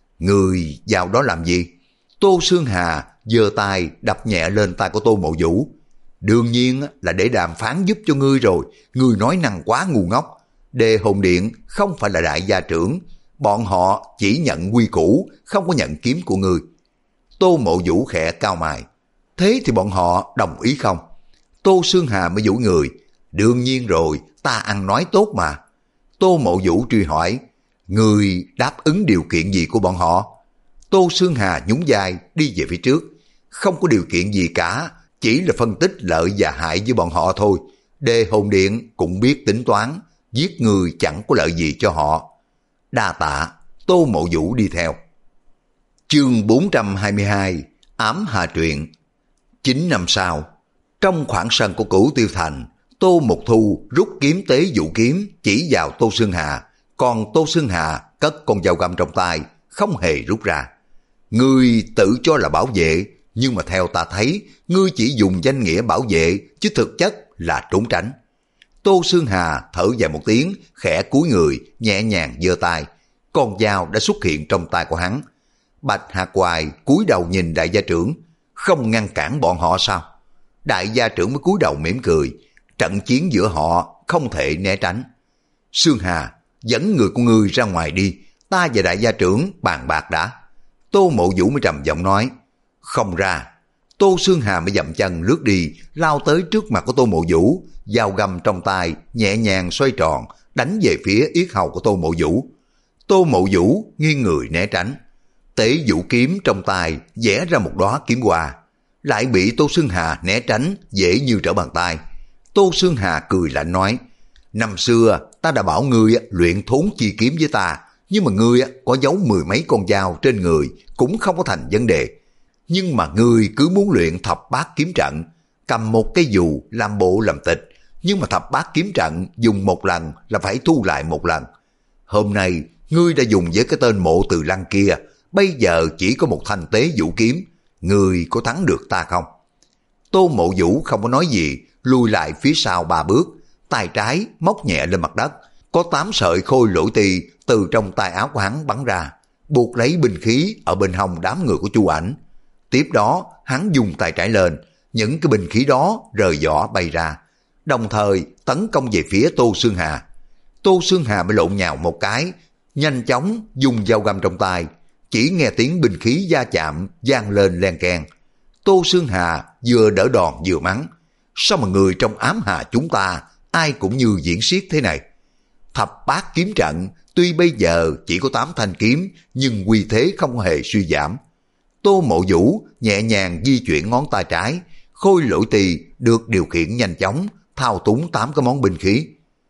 Người vào đó làm gì? Tô Xương Hà giơ tay đập nhẹ lên tay của Tô Mộ Vũ. Đương nhiên là để đàm phán giúp cho ngươi rồi, ngươi nói năng quá ngu ngốc. Đề Hồn Điện không phải là đại gia trưởng, bọn họ chỉ nhận quy củ, không có nhận kiếm của ngươi. Tô Mộ Vũ khẽ cau mày. Thế thì bọn họ đồng ý không? Tô Xương Hà mới vũ người. Đương nhiên rồi, ta ăn nói tốt mà. Tô Mộ Vũ truy hỏi. Người đáp ứng điều kiện gì của bọn họ? Tô Xương Hà nhún vai đi về phía trước. Không có điều kiện gì cả, chỉ là phân tích lợi và hại với bọn họ thôi. Đề Hồn Điện cũng biết tính toán, giết người chẳng có lợi gì cho họ. Đa tạ. Tô Mộ Vũ đi theo. Chương bốn trăm hai mươi hai. Ám Hà Truyện. Chín năm sau, trong khoảng sân của Cửu Tiêu Thành, Tô Mục Thu rút kiếm tế vũ kiếm chỉ vào Tô Xương Hà, còn Tô Xương Hà cất con dao găm trong tay, không hề rút ra. Ngươi tự cho là bảo vệ, nhưng mà theo ta thấy, ngươi chỉ dùng danh nghĩa bảo vệ, chứ thực chất là trốn tránh. Tô Xương Hà thở dài một tiếng, khẽ cúi người, nhẹ nhàng giơ tay. Con dao đã xuất hiện trong tay của hắn. Bạch Hạc Hoài cúi đầu nhìn đại gia trưởng. Không ngăn cản bọn họ sao? Đại gia trưởng mới cúi đầu mỉm cười. Trận chiến giữa họ không thể né tránh. Xương Hà, dẫn người của ngươi ra ngoài đi. Ta và đại gia trưởng bàn bạc đã. Tô Mộ Vũ mới trầm giọng nói. Không ra. Tô Xương Hà mới dậm chân lướt đi, lao tới trước mặt của Tô Mộ Vũ, dao găm trong tay nhẹ nhàng xoay tròn, đánh về phía yết hầu của Tô Mộ Vũ. Tô Mộ Vũ nghiêng người né tránh. Tế vũ kiếm trong tay vẽ ra một đóa kiếm hoa, lại bị Tô Xương Hà né tránh dễ như trở bàn tay. Tô Xương Hà cười lạnh nói. Năm xưa ta đã bảo ngươi luyện thốn chi kiếm với ta, nhưng mà ngươi có giấu mười mấy con dao trên người cũng không có thành vấn đề. Nhưng mà ngươi cứ muốn luyện thập bát kiếm trận, cầm một cái dù làm bộ làm tịch, nhưng mà thập bát kiếm trận dùng một lần là phải thu lại một lần. Hôm nay ngươi đã dùng với cái tên Mộ Từ Lăng kia, bây giờ chỉ có một thanh tế vũ kiếm, ngươi có thắng được ta không? Tô Mộ Vũ không có nói gì, lùi lại phía sau ba bước, tay trái móc nhẹ lên mặt đất, có tám sợi khôi lỗi tì từ trong tay áo của hắn bắn ra, buộc lấy binh khí ở bên hông đám người của Chu Ảnh. Tiếp đó hắn dùng tay trái lên, những cái binh khí đó rời vỏ bay ra, đồng thời tấn công về phía Tô Xương Hà. Tô Xương Hà mới lộn nhào một cái, nhanh chóng dùng dao găm trong tay, chỉ nghe tiếng binh khí va chạm vang lên len keng. Tô Xương Hà vừa đỡ đòn vừa mắng. Sao mà người trong ám hà chúng ta ai cũng như diễn xiết thế này? Thập bát kiếm trận tuy bây giờ chỉ có tám thanh kiếm, nhưng uy thế không hề suy giảm. Tô Mộ Vũ nhẹ nhàng di chuyển ngón tay trái, khôi lỗi tỳ được điều khiển nhanh chóng, thao túng tám cái món binh khí.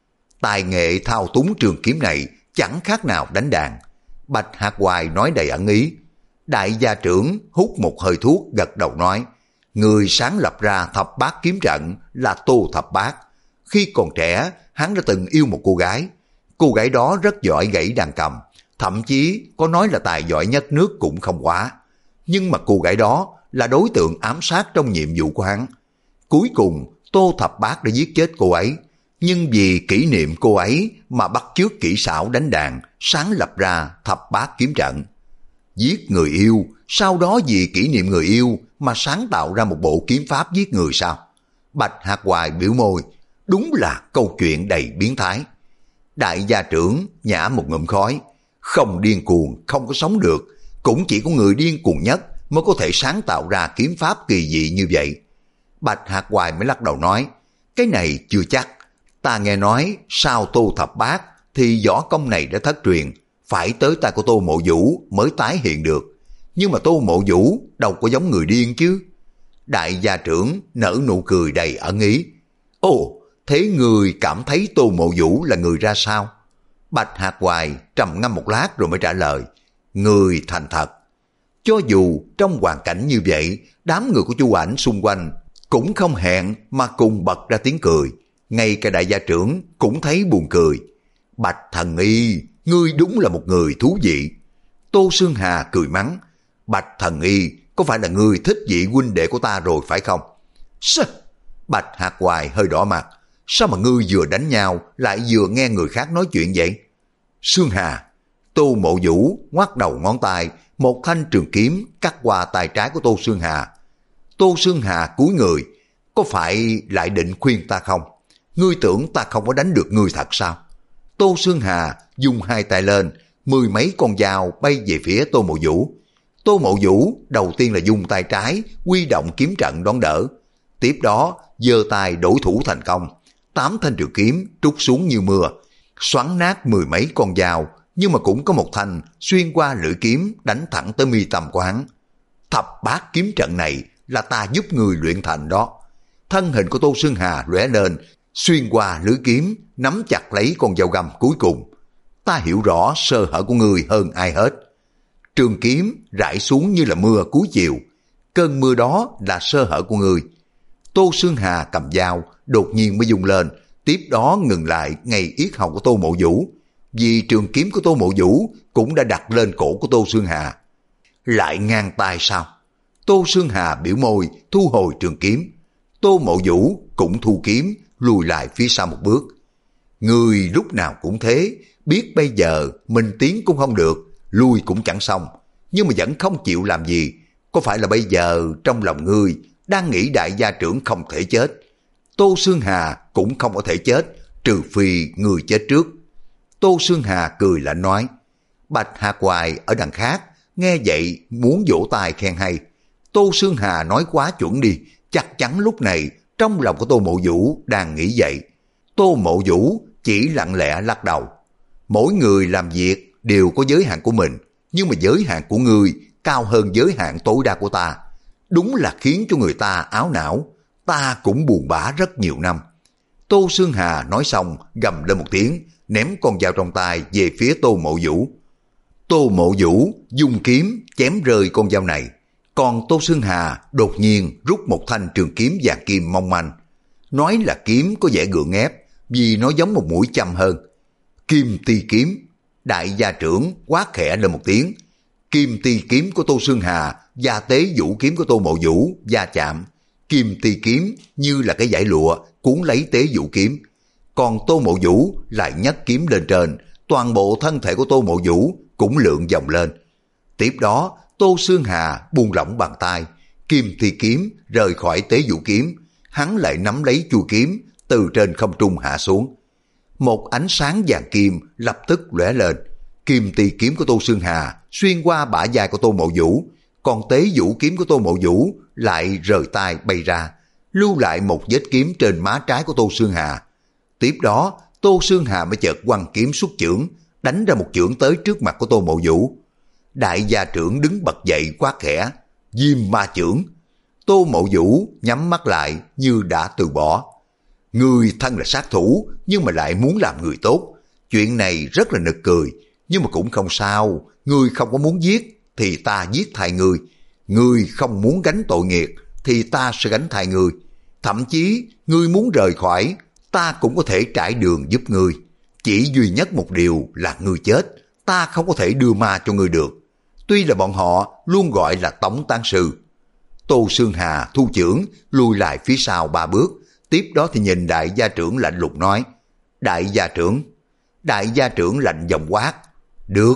Tài nghệ thao túng trường kiếm này chẳng khác nào đánh đàn. Bạch Hạc Hoài nói đầy ẩn ý. Đại gia trưởng hút một hơi thuốc gật đầu nói, người sáng lập ra thập bát kiếm trận là Tô Thập Bát. Khi còn trẻ, hắn đã từng yêu một cô gái. Cô gái đó rất giỏi gãy đàn cầm, thậm chí có nói là tài giỏi nhất nước cũng không quá. Nhưng mà cô gái đó là đối tượng ám sát trong nhiệm vụ của hắn. Cuối cùng, Tô Thập Bát đã giết chết cô ấy. Nhưng vì kỷ niệm cô ấy mà bắt chước kỹ xảo đánh đàn, sáng lập ra thập bát kiếm trận. Giết người yêu, sau đó vì kỷ niệm người yêu mà sáng tạo ra một bộ kiếm pháp giết người sao? Bạch Hạc Hoài biểu môi, đúng là câu chuyện đầy biến thái. Đại gia trưởng nhả một ngụm khói, không điên cuồng không có sống được, cũng chỉ có người điên cuồng nhất mới có thể sáng tạo ra kiếm pháp kỳ dị như vậy. Bạch Hạc Hoài mới lắc đầu nói, cái này chưa chắc. Ta nghe nói sau Tô Thập Bát thì võ công này đã thất truyền, phải tới tay của Tô Mộ Vũ mới tái hiện được. Nhưng mà Tô Mộ Vũ đâu có giống người điên chứ. Đại gia trưởng nở nụ cười đầy ẩn ý. Ồ, thế người cảm thấy Tô Mộ Vũ là người ra sao? Bạch Hạc Hoài trầm ngâm một lát rồi mới trả lời, người thành thật. Cho dù trong hoàn cảnh như vậy, đám người của Chu Ảnh xung quanh cũng không hẹn mà cùng bật ra tiếng cười. Ngay cả đại gia trưởng cũng thấy buồn cười. Bạch thần y, ngươi đúng là một người thú vị. Tô Sương Hà cười mắng, Bạch thần y, có phải là ngươi thích vị huynh đệ của ta rồi phải không? Sao? Bạch Hạc Hoài hơi đỏ mặt, sao mà ngươi vừa đánh nhau lại vừa nghe người khác nói chuyện vậy? Sương Hà, Tô Mộ Vũ ngoắc đầu ngón tay, một thanh trường kiếm cắt qua tay trái của Tô Sương Hà. Tô Sương Hà cúi người, có phải lại định khuyên ta không? Ngươi tưởng ta không có đánh được ngươi thật sao? Tô Sương Hà dùng hai tay lên, mười mấy con dao bay về phía Tô Mộ Vũ. Tô Mộ Vũ đầu tiên là dùng tay trái huy động kiếm trận đón đỡ. Tiếp đó giơ tay đổi thủ thành công. Tám thanh trường kiếm trút xuống như mưa, xoắn nát mười mấy con dao, nhưng mà cũng có một thanh xuyên qua lưỡi kiếm đánh thẳng tới mi tâm của hắn. Thập bát kiếm trận này là ta giúp người luyện thành đó. Thân hình của Tô Sương Hà lóe lên, xuyên qua lưỡi kiếm, nắm chặt lấy con dao găm cuối cùng. Ta hiểu rõ sơ hở của người hơn ai hết. Trường kiếm rải xuống như là mưa cuối chiều. Cơn mưa đó là sơ hở của người. Tô Sương Hà cầm dao, đột nhiên mới dùng lên, tiếp đó ngừng lại ngay yết hầu của Tô Mộ Vũ. Vì trường kiếm của Tô Mộ Vũ cũng đã đặt lên cổ của Tô Sương Hà. Lại ngang tay sao? Tô Sương Hà biểu môi thu hồi trường kiếm. Tô Mộ Vũ cũng thu kiếm, lùi lại phía sau một bước. Người lúc nào cũng thế, biết bây giờ mình tiến cũng không được, lui cũng chẳng xong, nhưng mà vẫn không chịu làm gì. Có phải là bây giờ trong lòng ngươi đang nghĩ đại gia trưởng không thể chết? Tô Sương Hà cũng không có thể chết, trừ phi người chết trước. Tô Sương Hà cười lạnh nói. Bạch Hạc Hoài ở đằng khác nghe vậy muốn vỗ tay khen hay. Tô Sương Hà nói quá chuẩn đi, chắc chắn lúc này trong lòng của Tô Mộ Vũ đang nghĩ vậy. Tô Mộ Vũ chỉ lặng lẽ lắc đầu. Mỗi người làm việc đều có giới hạn của mình, nhưng mà giới hạn của ngươi cao hơn giới hạn tối đa của ta. Đúng là khiến cho người ta áo não. Ta cũng buồn bã rất nhiều năm. Tô Sương Hà nói xong gầm lên một tiếng, ném con dao trong tay về phía Tô Mộ Vũ. Tô Mộ Vũ dùng kiếm chém rơi con dao này. Còn Tô Sương Hà đột nhiên rút một thanh trường kiếm vàng kim mong manh. Nói là kiếm có vẻ gượng ép, vì nó giống một mũi châm hơn. Kim ti kiếm. Đại gia trưởng quát khẽ lên một tiếng. Kim ti kiếm của Tô Sương Hà và tế vũ kiếm của Tô Mộ Vũ va chạm. Kim ti kiếm như là cái dải lụa cuốn lấy tế vũ kiếm. Còn Tô Mộ Vũ lại nhấc kiếm lên trên, toàn bộ thân thể của Tô Mộ Vũ cũng lượn vòng lên. Tiếp đó Tô Sương Hà buông lỏng bàn tay, kim ti kiếm rời khỏi tế vũ kiếm, hắn lại nắm lấy chuôi kiếm từ trên không trung hạ xuống. Một ánh sáng vàng kim lập tức lóe lên, kim ti kiếm của Tô Sương Hà xuyên qua bả vai của Tô Mộ Vũ, còn tế vũ kiếm của Tô Mộ Vũ lại rời tay bay ra, lưu lại một vết kiếm trên má trái của Tô Sương Hà. Tiếp đó Tô Sương Hà mới chợt quăng kiếm xuất chưởng, đánh ra một chưởng tới trước mặt của Tô Mộ Vũ. Đại gia trưởng đứng bật dậy quát khẽ. Diêm ma chưởng. Tô Mộ Vũ nhắm mắt lại như đã từ bỏ. Ngươi thân là sát thủ nhưng mà lại muốn làm người tốt. Chuyện này rất là nực cười, nhưng mà cũng không sao. Ngươi không có muốn giết thì ta giết thay ngươi. Ngươi không muốn gánh tội nghiệp thì ta sẽ gánh thay ngươi. Thậm chí ngươi muốn rời khỏi, ta cũng có thể trải đường giúp ngươi. Chỉ duy nhất một điều là ngươi chết, ta không có thể đưa ma cho ngươi được. Tuy là bọn họ luôn gọi là Tống Tán Sư. Tô Xương Hà thu chưởng lùi lại phía sau ba bước, tiếp đó thì nhìn đại gia trưởng lạnh lùng nói: Đại gia trưởng. Đại gia trưởng lạnh giọng quát: Được.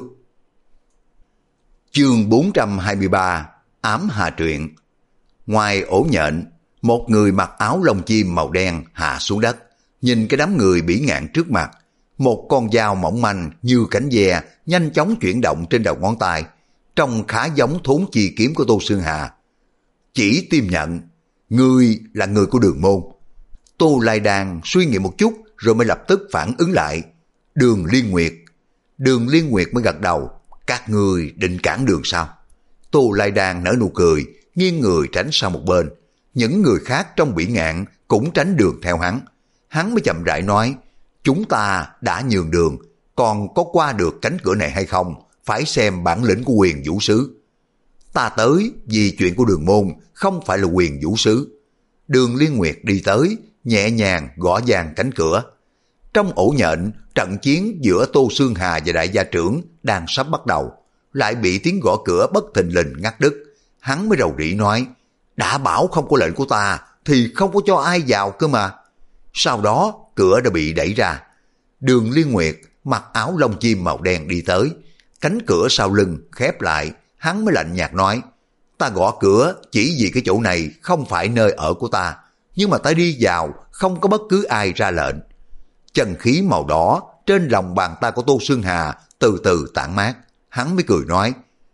Chương bốn trăm hai mươi ba. Ám Hà Truyện. Ngoài ổ nhện, một người mặc áo lông chim màu đen hạ xuống đất, nhìn cái đám người bỉ ngạn trước mặt. Một con dao mỏng manh như cánh ve nhanh chóng chuyển động trên đầu ngón tay, trông khá giống thốn chi kiếm của Tô Xương Hà. Chỉ tiếp nhận, ngươi là người của Đường môn. Tô Lai Đan suy nghĩ một chút rồi mới lập tức phản ứng lại: Đường Liên Nguyệt. Đường Liên Nguyệt mới gật đầu: Các ngươi định cản đường sao? Tô Lai Đan nở nụ cười, nghiêng người tránh sang một bên. Những người khác trong bỉ ngạn cũng tránh đường theo hắn. Hắn mới chậm rãi nói: Chúng ta đã nhường đường, còn có qua được cánh cửa này hay không phải xem bản lĩnh của Huyền Vũ Sứ. Ta tới vì chuyện của Đường môn, không phải là Huyền Vũ Sứ. Đường Liên Nguyệt đi tới, nhẹ nhàng gõ vang cánh cửa. Trong ổ nhện, trận chiến giữa Tô Xương Hà và đại gia trưởng đang sắp bắt đầu, lại bị tiếng gõ cửa bất thình lình ngắt đứt. Hắn mới rầu rĩ nói: Đã bảo không có lệnh của ta thì không có cho ai vào cơ mà. Sau đó cửa đã bị đẩy ra. Đường Liên Nguyệt mặc áo lông chim màu đen đi tới. Cánh cửa sau lưng khép lại, hắn mới lạnh nhạt nói: Ta gõ cửa chỉ vì cái chỗ này không phải nơi ở của ta, nhưng mà ta đi vào không có bất cứ ai ra lệnh. Chân khí màu đỏ trên lòng bàn tay của Tô Xương Hà từ từ tản mát. Hắn mới cười nói: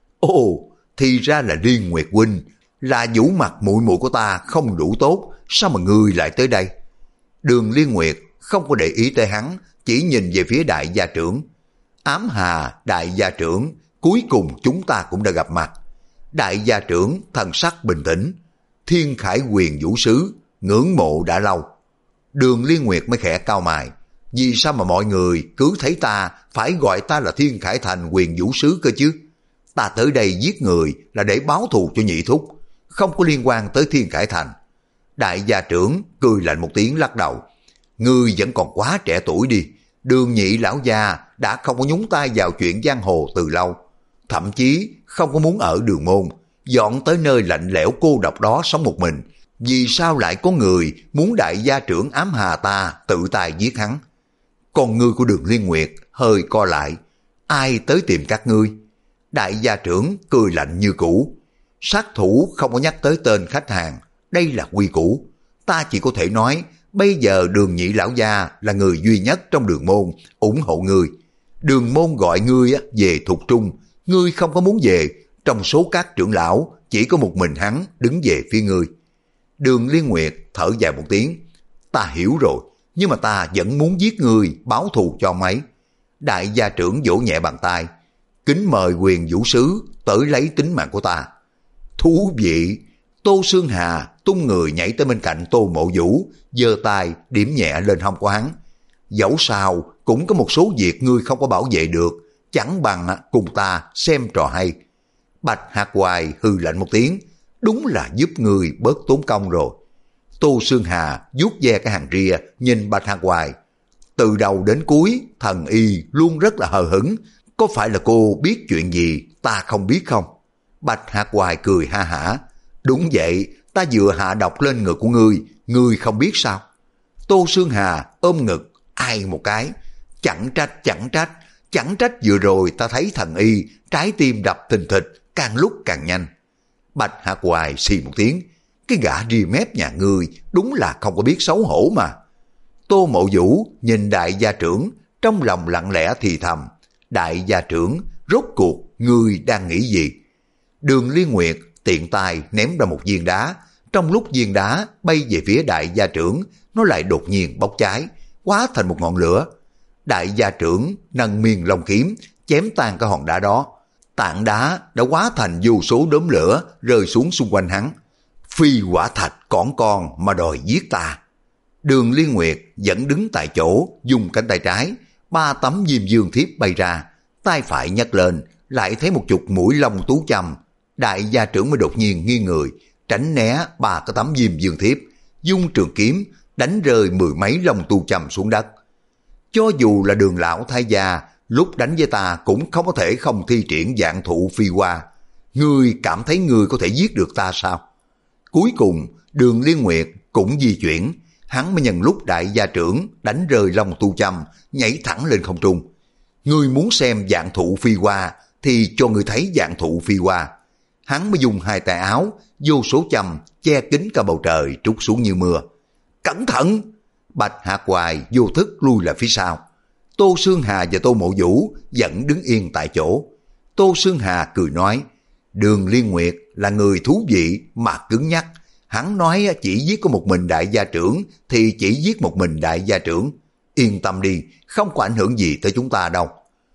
Ồ, thì ra là Liên Nguyệt huynh, là vũ mặt muội muội của ta không đủ tốt, sao mà ngươi lại tới đây? Đường Liên Nguyệt không có để ý tới hắn, chỉ nhìn về phía đại gia trưởng. Ám Hà đại gia trưởng, cuối cùng chúng ta cũng đã gặp mặt. Đại gia trưởng thần sắc bình tĩnh: Thiên Khải Huyền Vũ Sứ, ngưỡng mộ đã lâu. Đường Liên Nguyệt mới khẽ cau mày: Vì sao mà mọi người cứ thấy ta phải gọi ta là Thiên Khải Thành Huyền Vũ Sứ cơ chứ? Ta tới đây giết người là để báo thù cho nhị thúc, không có liên quan tới Thiên Khải Thành. Đại gia trưởng cười lạnh một tiếng lắc đầu: Ngươi vẫn còn quá trẻ tuổi đi. Đường nhị lão gia đã không có nhúng tay vào chuyện giang hồ từ lâu, thậm chí không có muốn ở Đường môn, dọn tới nơi lạnh lẽo cô độc đó sống một mình. Vì sao lại có người muốn đại gia trưởng Ám Hà ta tự tay giết hắn? Con ngươi của Đường Liên Nguyệt hơi co lại: Ai tới tìm các ngươi? Đại gia trưởng cười lạnh như cũ: Sát thủ không có nhắc tới tên khách hàng, đây là quy củ. Ta chỉ có thể nói bây giờ Đường nhị lão gia là người duy nhất trong Đường môn ủng hộ ngươi. Đường môn gọi ngươi về thuộc trung, ngươi không có muốn về. Trong số các trưởng lão chỉ có một mình hắn đứng về phía ngươi. Đường Liên Nguyệt thở dài một tiếng: Ta hiểu rồi, nhưng mà ta vẫn muốn giết ngươi báo thù cho mấy. Đại gia trưởng vỗ nhẹ bàn tay: Kính mời Huyền Vũ Sứ tới lấy tính mạng của ta. Thú vị. Tô Xương Hà tung người nhảy tới bên cạnh Tô Mộ Vũ, giơ tay điểm nhẹ lên hông của hắn: Dẫu sao cũng có một số việc ngươi không có bảo vệ được, chẳng bằng cùng ta xem trò hay. Bạch Hạc Hoài hư lạnh một tiếng: Đúng là giúp ngươi bớt tốn công rồi. Tô Xương Hà vuốt ve cái hàng ria nhìn Bạch Hạc Hoài: Từ đầu đến cuối thần y luôn rất là hờ hững, có phải là cô biết chuyện gì ta không biết không? Bạch Hạc Hoài cười ha hả: Đúng vậy, ta vừa hạ độc lên ngực của ngươi, ngươi không biết sao? Tô Xương Hà ôm ngực ai một cái: Chẳng trách, chẳng trách, chẳng trách vừa rồi ta thấy thần y trái tim đập thình thịch, càng lúc càng nhanh. Bạch Hạc Hoài xì một tiếng: Cái gã ria mép nhà ngươi đúng là không có biết xấu hổ mà. Tô Mộ Vũ nhìn đại gia trưởng, trong lòng lặng lẽ thì thầm: Đại gia trưởng, rốt cuộc ngươi đang nghĩ gì? Đường Liên Nguyệt tiện tay ném ra một viên đá. Trong lúc viên đá bay về phía đại gia trưởng, nó lại đột nhiên bốc cháy, hóa thành một ngọn lửa. Đại gia trưởng nâng miên long kiếm chém tan cái hòn đá đó. Tảng đá đã hóa thành vô số đốm lửa rơi xuống xung quanh hắn. Phi hỏa thạch cỏn con mà đòi giết ta. Đường Liên Nguyệt vẫn đứng tại chỗ, dùng cánh tay trái, ba tấm diêm dương thiếp bay ra, tay phải nhấc lên, lại thấy một chục mũi lông tú châm. Đại gia trưởng mới đột nhiên nghiêng người, tránh né ba cái tấm diêm dương thiếp, dung trường kiếm đánh rơi mười mấy lông tu châm xuống đất. Cho dù là Đường lão thái gia, lúc đánh với ta cũng không có thể không thi triển dạng thụ phi hoa. Ngươi cảm thấy ngươi có thể giết được ta sao? Cuối cùng, Đường Liên Nguyệt cũng di chuyển, hắn mới nhân lúc đại gia trưởng đánh rơi lông tu châm, nhảy thẳng lên không trung. Ngươi muốn xem dạng thụ phi hoa thì cho ngươi thấy dạng thụ phi hoa. Hắn mới dùng hai tay áo, vô số châm che kín cả bầu trời trút xuống như mưa. Cẩn thận! Bạch Hạc Hoài vô thức lui lại phía sau. Tô Xương Hà và Tô Mộ Vũ vẫn đứng yên tại chỗ. Tô Xương Hà cười nói, Đường Liên Nguyệt là người thú vị mà cứng nhắc. Hắn nói chỉ giết có một mình đại gia trưởng thì chỉ giết một mình đại gia trưởng. Yên tâm đi, không có ảnh hưởng gì tới chúng ta đâu.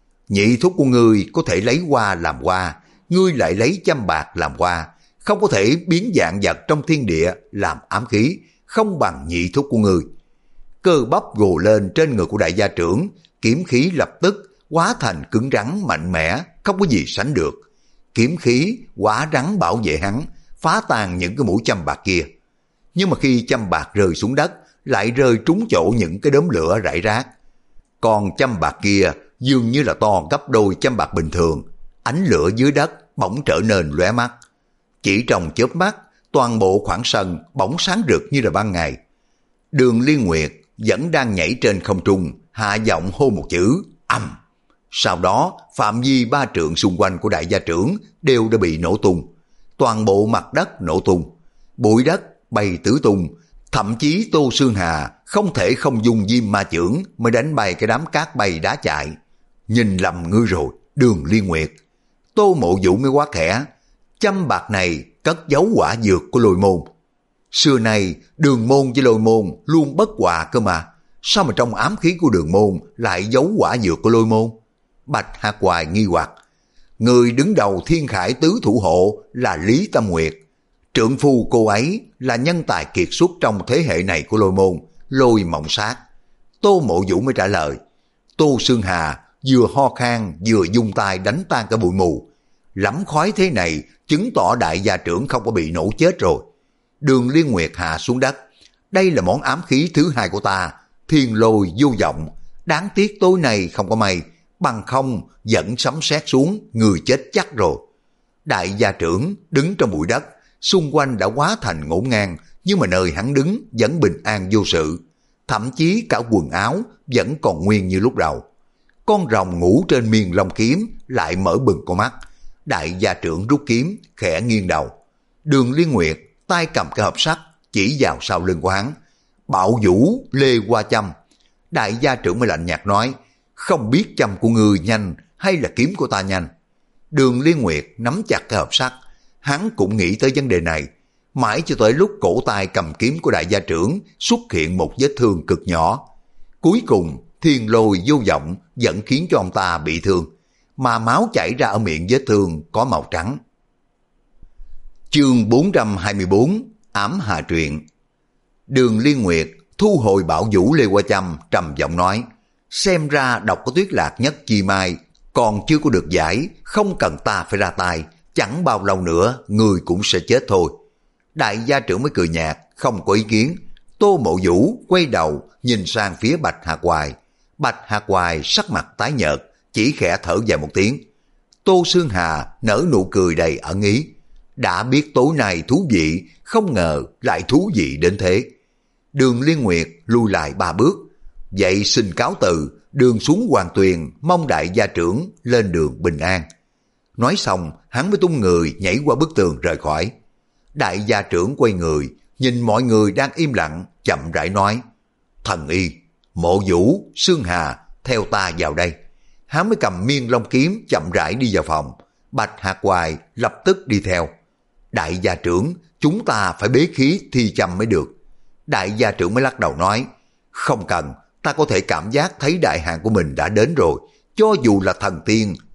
Nhị thúc của ngươi có thể lấy hoa làm hoa, ngươi lại lấy châm bạc làm hoa, không có thể biến dạng vật trong thiên địa làm ám khí, không bằng nhị thúc của ngươi. Cơ bắp gồ lên trên người của đại gia trưởng, kiếm khí lập tức hóa thành cứng rắn mạnh mẽ, không có gì sánh được. Kiếm khí quả rắn bảo vệ hắn, phá tan những cái mũi châm bạc kia. Nhưng mà khi châm bạc rơi xuống đất, lại rơi trúng chỗ những cái đốm lửa rải rác. Còn châm bạc kia dường như là to gấp đôi châm bạc bình thường, ánh lửa dưới đất bỗng trở nên lóe mắt. Chỉ trong chớp mắt, toàn bộ khoảng sân bỗng sáng rực như là ban ngày. Đường Liên Nguyệt vẫn đang nhảy trên không trung, hạ giọng hô một chữ âm. Sau đó, phạm vi ba trượng xung quanh của đại gia trưởng đều đã bị nổ tung. Toàn bộ mặt đất nổ tung, bụi đất bay tứ tung. Thậm chí Tô Xương Hà không thể không dùng diêm ma chưởng mới đánh bay cái đám cát bay đá chạy. Nhìn lầm ngươi rồi, Đường Liên Nguyệt. Tô Mộ Vũ mới quá khẽ, châm bạc này cất giấu quả dược của Lôi Môn. Xưa nay Đường Môn với Lôi Môn luôn bất hòa cơ mà, sao mà trong ám khí của Đường Môn lại giấu quả dược của Lôi Môn? Bạch Hạc Hoài nghi hoặc. Người đứng đầu Thiên Khải tứ thủ hộ là Lý Tâm Nguyệt. Trượng phu cô ấy là nhân tài kiệt xuất trong thế hệ này của Lôi Môn, Lôi Mộng Sát. Tô Mộ Vũ mới trả lời. Tô Xương Hà vừa ho khan vừa dung tay đánh tan cả bụi mù. Lắm khói thế này chứng tỏ đại gia trưởng không có bị nổ chết rồi. Đường Liên Nguyệt hạ xuống đất. Đây là món ám khí thứ hai của ta, Thiên Lôi Vô Vọng. Đáng tiếc tối nay không có may, bằng không dẫn sấm sét xuống, người chết chắc rồi. Đại gia trưởng đứng trong bụi đất, xung quanh đã hóa thành ngổn ngang, nhưng mà nơi hắn đứng vẫn bình an vô sự. Thậm chí cả quần áo vẫn còn nguyên như lúc đầu. Con rồng ngủ trên miền long kiếm lại mở bừng con mắt. Đại gia trưởng rút kiếm, khẽ nghiêng đầu. Đường Liên Nguyệt tay cầm cái hộp sắt chỉ vào sau lưng của hắn. Bạo Vũ Lê Hoa Châm. Đại gia trưởng mới lạnh nhạt nói, không biết châm của ngươi nhanh hay là kiếm của ta nhanh. Đường Liên Nguyệt nắm chặt cái hộp sắt, hắn cũng nghĩ tới vấn đề này, mãi cho tới lúc cổ tay cầm kiếm của đại gia trưởng xuất hiện một vết thương cực nhỏ. Cuối cùng Thiên Lôi Vô Vọng vẫn khiến cho ông ta bị thương, mà máu chảy ra ở miệng vết thương có màu trắng. Chương bốn trăm hai mươi bốn Ám Hà Truyện. Đường Liên Nguyệt thu hồi Bảo Vũ Lê Hoa Châm, trầm giọng nói, xem ra độc của Tuyết Lạc Nhất Chi Mai còn chưa có được giải, không cần ta phải ra tay, chẳng bao lâu nữa người cũng sẽ chết thôi. Đại gia trưởng mới cười nhạt, không có ý kiến. Tô Mộ Vũ quay đầu nhìn sang phía Bạch Hạc Hoài. Bạch Hạc Hoài sắc mặt tái nhợt, chỉ khẽ thở dài một tiếng. Tô Xương Hà nở nụ cười đầy ẩn ý. Đã biết tối nay thú vị, không ngờ lại thú vị đến thế. Đường Liên Nguyệt lui lại ba bước. Vậy xin cáo từ, đường xuống Hoàng Tuyền, mong đại gia trưởng lên đường bình an. Nói xong, hắn mới tung người nhảy qua bức tường rời khỏi. Đại gia trưởng quay người, nhìn mọi người đang im lặng, chậm rãi nói, Thần Y, Mộ Vũ, Xương Hà, theo ta vào đây. Hắn mới cầm miên long kiếm chậm rãi đi vào phòng. Bạch Hạc Hoài lập tức đi theo. Đại gia trưởng, chúng ta phải bế khí thi châm mới được. Đại gia trưởng mới lắc đầu nói, không cần, ta có thể cảm giác thấy đại hạn của mình đã đến rồi. Cho dù là thần tiên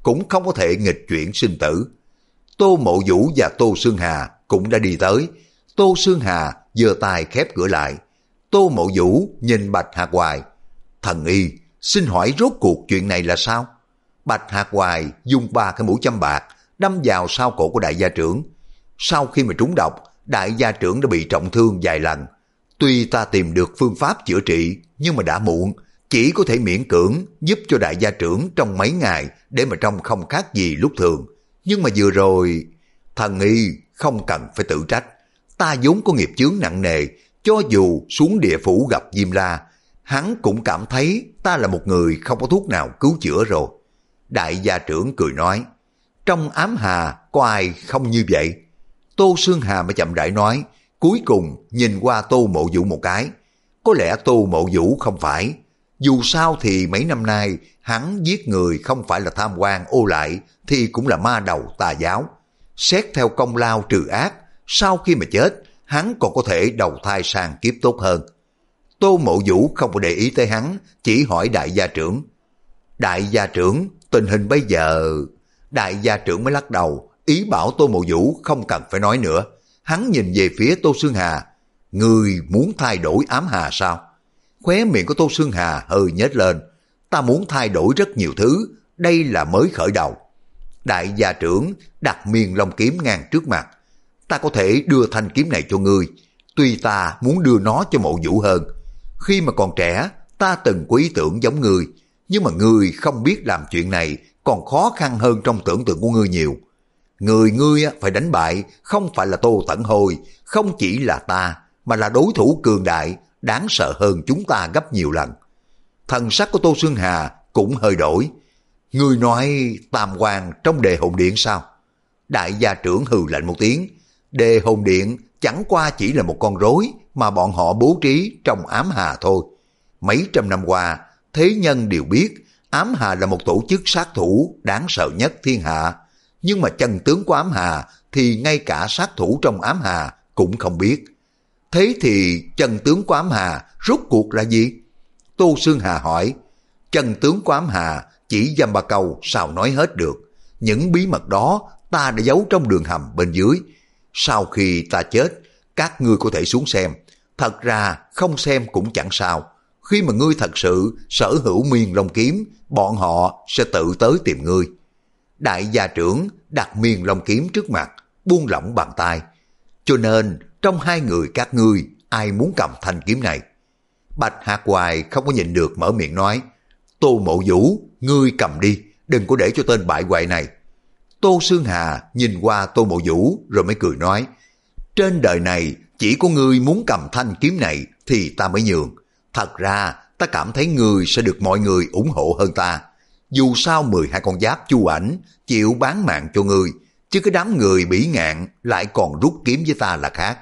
cũng không có thể nghịch chuyển sinh tử. Tô Mộ Vũ và Tô Xương Hà cũng đã đi tới. Tô Xương Hà giơ tay khép cửa lại. Tô Mộ Vũ nhìn Bạch Hạc Hoài. Thần y, xin hỏi rốt cuộc chuyện này là sao? Bạch Hạc Hoài dùng ba cái mũi châm bạc đâm vào sau cổ của đại gia trưởng. Sau khi mà trúng độc, đại gia trưởng đã bị trọng thương vài lần. Tuy ta tìm được phương pháp chữa trị, nhưng mà đã muộn, chỉ có thể miễn cưỡng giúp cho đại gia trưởng trong mấy ngày để mà trông không khác gì lúc thường. Nhưng mà vừa rồi, thần y không cần phải tự trách. Ta vốn có nghiệp chướng nặng nề, cho dù xuống địa phủ gặp Diêm La, hắn cũng cảm thấy ta là một người không có thuốc nào cứu chữa rồi. Đại gia trưởng cười nói, trong ám hà có ai không như vậy? Tô Xương Hà mới chậm rãi nói, cuối cùng nhìn qua Tô Mộ Vũ một cái. Có lẽ Tô Mộ Vũ không phải. Dù sao thì mấy năm nay hắn giết người không phải là tham quan ô lại thì cũng là ma đầu tà giáo. Xét theo công lao trừ ác, sau khi mà chết hắn còn có thể đầu thai sang kiếp tốt hơn. Tô Mộ Vũ không có để ý tới hắn, chỉ hỏi đại gia trưởng. Đại gia trưởng, tình hình bây giờ... Đại gia trưởng mới lắc đầu, ý bảo Tô Mộ Vũ không cần phải nói nữa. Hắn nhìn về phía Tô Xương Hà. Người muốn thay đổi ám hà sao? Khóe miệng của Tô Xương Hà hơi nhếch lên. Ta muốn thay đổi rất nhiều thứ, đây là mới khởi đầu. Đại gia trưởng đặt miền long kiếm ngang trước mặt. Ta có thể đưa thanh kiếm này cho ngươi, tuy ta muốn đưa nó cho Mộ Vũ hơn. Khi mà còn trẻ, ta từng có ý tưởng giống ngươi, nhưng mà ngươi không biết làm chuyện này còn khó khăn hơn trong tưởng tượng của ngươi nhiều. Người ngươi phải đánh bại không phải là Tô Tẩn Hồi, không chỉ là ta, mà là đối thủ cường đại, đáng sợ hơn chúng ta gấp nhiều lần. Thần sắc của Tô Xương Hà cũng hơi đổi. Ngươi nói tam quan trong đề hồn điện sao? Đại gia trưởng hừ lạnh một tiếng. Đề hồn điện chẳng qua chỉ là một con rối mà bọn họ bố trí trong ám hà thôi. Mấy trăm năm qua, thế nhân đều biết ám hà là một tổ chức sát thủ đáng sợ nhất thiên hạ. Nhưng mà chân tướng của ám hà thì ngay cả sát thủ trong ám hà cũng không biết. Thế thì chân tướng của ám hà rốt cuộc là gì? Tô Xương Hà hỏi. Chân tướng của ám hà chỉ dăm ba câu sao nói hết được. Những bí mật đó ta đã giấu trong đường hầm bên dưới. Sau khi ta chết, các ngươi có thể xuống xem. Thật ra không xem cũng chẳng sao. Khi mà ngươi thật sự sở hữu miên long kiếm, bọn họ sẽ tự tới tìm ngươi. Đại gia trưởng đặt miên long kiếm trước mặt, buông lỏng bàn tay. Cho nên trong hai người các ngươi, ai muốn cầm thanh kiếm này? Bạch Hạc Hoài không có nhịn được mở miệng nói. Tô Mộ Vũ, ngươi cầm đi, đừng có để cho tên bại hoại này. Tô Xương Hà nhìn qua Tô Mộ Vũ rồi mới cười nói. Trên đời này chỉ có ngươi muốn cầm thanh kiếm này thì ta mới nhường. Thật ra ta cảm thấy ngươi sẽ được mọi người ủng hộ hơn ta. Dù sao mười hai con giáp Chu Ảnh chịu bán mạng cho ngươi, chứ cái đám người bỉ ngạn lại còn rút kiếm với ta là khác.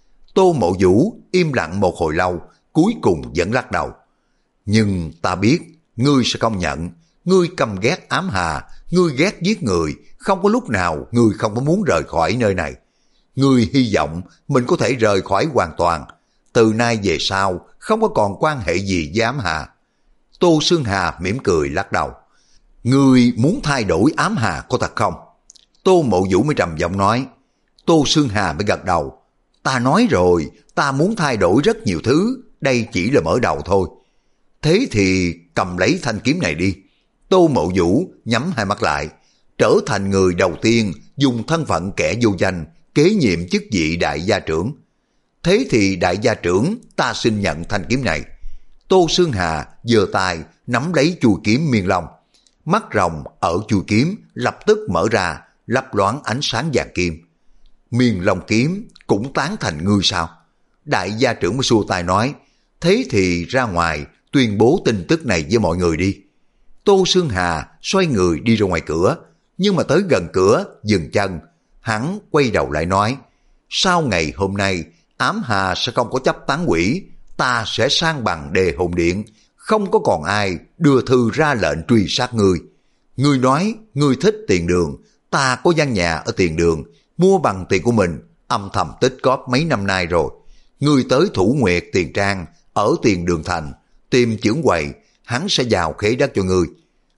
Tô Mộ Vũ im lặng một hồi lâu, cuối cùng vẫn lắc đầu. Nhưng ta biết ngươi sẽ công nhận, ngươi căm ghét ám hà, ngươi ghét giết người, không có lúc nào ngươi không có muốn rời khỏi nơi này. Ngươi hy vọng mình có thể rời khỏi hoàn toàn, từ nay về sau không có còn quan hệ gì với ám hà. Tô Xương Hà mỉm cười lắc đầu. Ngươi muốn thay đổi ám hà có thật không? Tô Mộ Vũ mới trầm giọng nói. Tô Xương Hà mới gật đầu. Ta nói rồi, ta muốn thay đổi rất nhiều thứ, đây chỉ là mở đầu thôi. Thế thì cầm lấy thanh kiếm này đi. Tô Mộ Vũ nhắm hai mắt lại, trở thành người đầu tiên dùng thân phận kẻ vô danh kế nhiệm chức vị đại gia trưởng. Thế thì đại gia trưởng, ta xin nhận thanh kiếm này. Tô Xương Hà giơ tay nắm lấy chuôi kiếm miên long. Mắt rồng ở chuôi kiếm lập tức mở ra, lấp loáng ánh sáng vàng kim. Miên long kiếm cũng tán thành ngươi sao? Đại gia trưởng mới xua tay nói. Thế thì ra ngoài tuyên bố tin tức này với mọi người đi. Tô Xương Hà xoay người đi ra ngoài cửa, nhưng mà tới gần cửa dừng chân. Hắn quay đầu lại nói. Sau ngày hôm nay ám hà sẽ không có chấp tán quỷ, ta sẽ sang bằng đề hồn điện, không có còn ai đưa thư ra lệnh truy sát ngươi. Ngươi nói ngươi thích tiền đường, ta có gian nhà ở tiền đường, mua bằng tiền của mình, âm thầm tích góp mấy năm nay rồi. Ngươi tới Thủ Nguyệt Tiền Trang ở tiền đường thành, tìm chưởng quầy, hắn sẽ vào khế đất cho ngươi.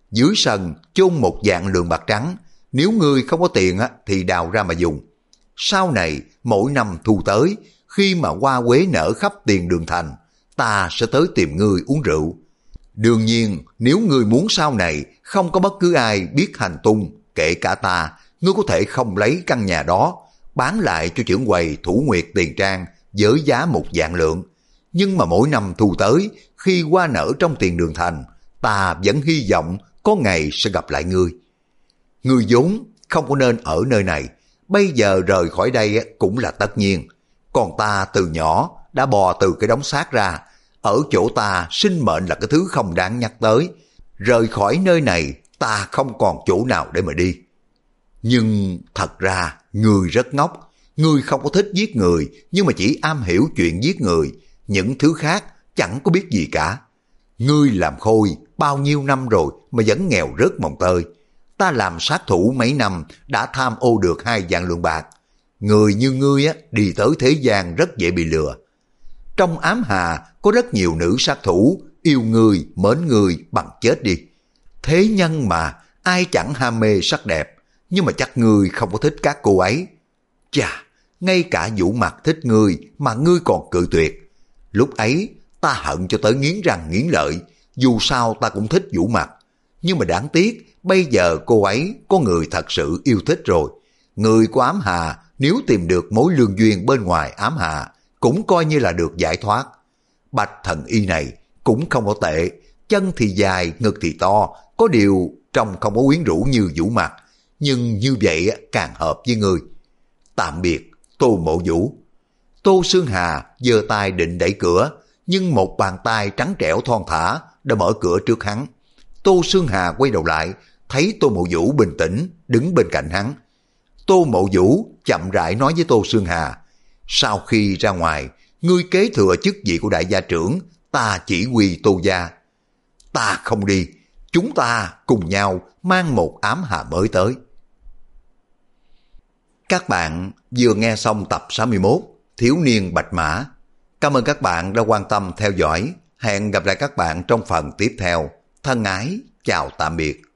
Dưới sân chôn một vạn lượng bạc trắng, nếu ngươi không có tiền á, thì đào ra mà dùng. Sau này, mỗi năm thu tới, khi mà hoa quế nở khắp tiền đường thành, ta sẽ tới tìm ngươi uống rượu. Đương nhiên, nếu ngươi muốn sau này không có bất cứ ai biết hành tung, kể cả ta, ngươi có thể không lấy căn nhà đó, bán lại cho trưởng quầy Thủ Nguyệt Tiền Trang với giá một vạn lượng. Nhưng mà mỗi năm thu tới, khi hoa nở trong tiền đường thành, ta vẫn hy vọng có ngày sẽ gặp lại ngươi. Ngươi vốn không có nên ở nơi này, bây giờ rời khỏi đây cũng là tất nhiên. Còn ta từ nhỏ đã bò từ cái đống xác ra, ở chỗ ta sinh mệnh là cái thứ không đáng nhắc tới. Rời khỏi nơi này ta không còn chỗ nào để mà đi. Nhưng thật ra ngươi rất ngốc, ngươi không có thích giết người nhưng mà chỉ am hiểu chuyện giết người, những thứ khác chẳng có biết gì cả. Ngươi làm khôi bao nhiêu năm rồi mà vẫn nghèo rớt mồng tơi. Ta làm sát thủ mấy năm đã tham ô được hai vạn lượng bạc. Người như ngươi á, đi tới thế gian rất dễ bị lừa. Trong ám hà có rất nhiều nữ sát thủ, yêu ngươi, mến ngươi bằng chết đi. Thế nhân mà, ai chẳng ham mê sắc đẹp, nhưng mà chắc ngươi không có thích các cô ấy. Chà, ngay cả Vũ Mặt thích ngươi mà ngươi còn cự tuyệt. Lúc ấy ta hận cho tới nghiến răng nghiến lợi, dù sao ta cũng thích Vũ Mặt. Nhưng mà đáng tiếc, bây giờ cô ấy có người thật sự yêu thích rồi. Người của ám hà nếu tìm được mối lương duyên bên ngoài ám hà, cũng coi như là được giải thoát. Bạch thần y này cũng không có tệ, chân thì dài, ngực thì to, có điều trông không có quyến rũ như Vũ Mặt, nhưng như vậy càng hợp với người. Tạm biệt, Tô Mộ Vũ. Tô Xương Hà giơ tay định đẩy cửa, nhưng một bàn tay trắng trẻo thon thả đã mở cửa trước hắn. Tô Xương Hà quay đầu lại, thấy Tô Mộ Vũ bình tĩnh đứng bên cạnh hắn. Tô Mộ Vũ chậm rãi nói với Tô Xương Hà, sau khi ra ngoài, ngươi kế thừa chức vị của đại gia trưởng, ta chỉ huy Tô gia. Ta không đi, chúng ta cùng nhau mang một ám hà mới tới. Các bạn vừa nghe xong tập sáu mươi mốt, Thiếu niên Bạch Mã. Cảm ơn các bạn đã quan tâm theo dõi. Hẹn gặp lại các bạn trong phần tiếp theo. Thân ái, chào tạm biệt.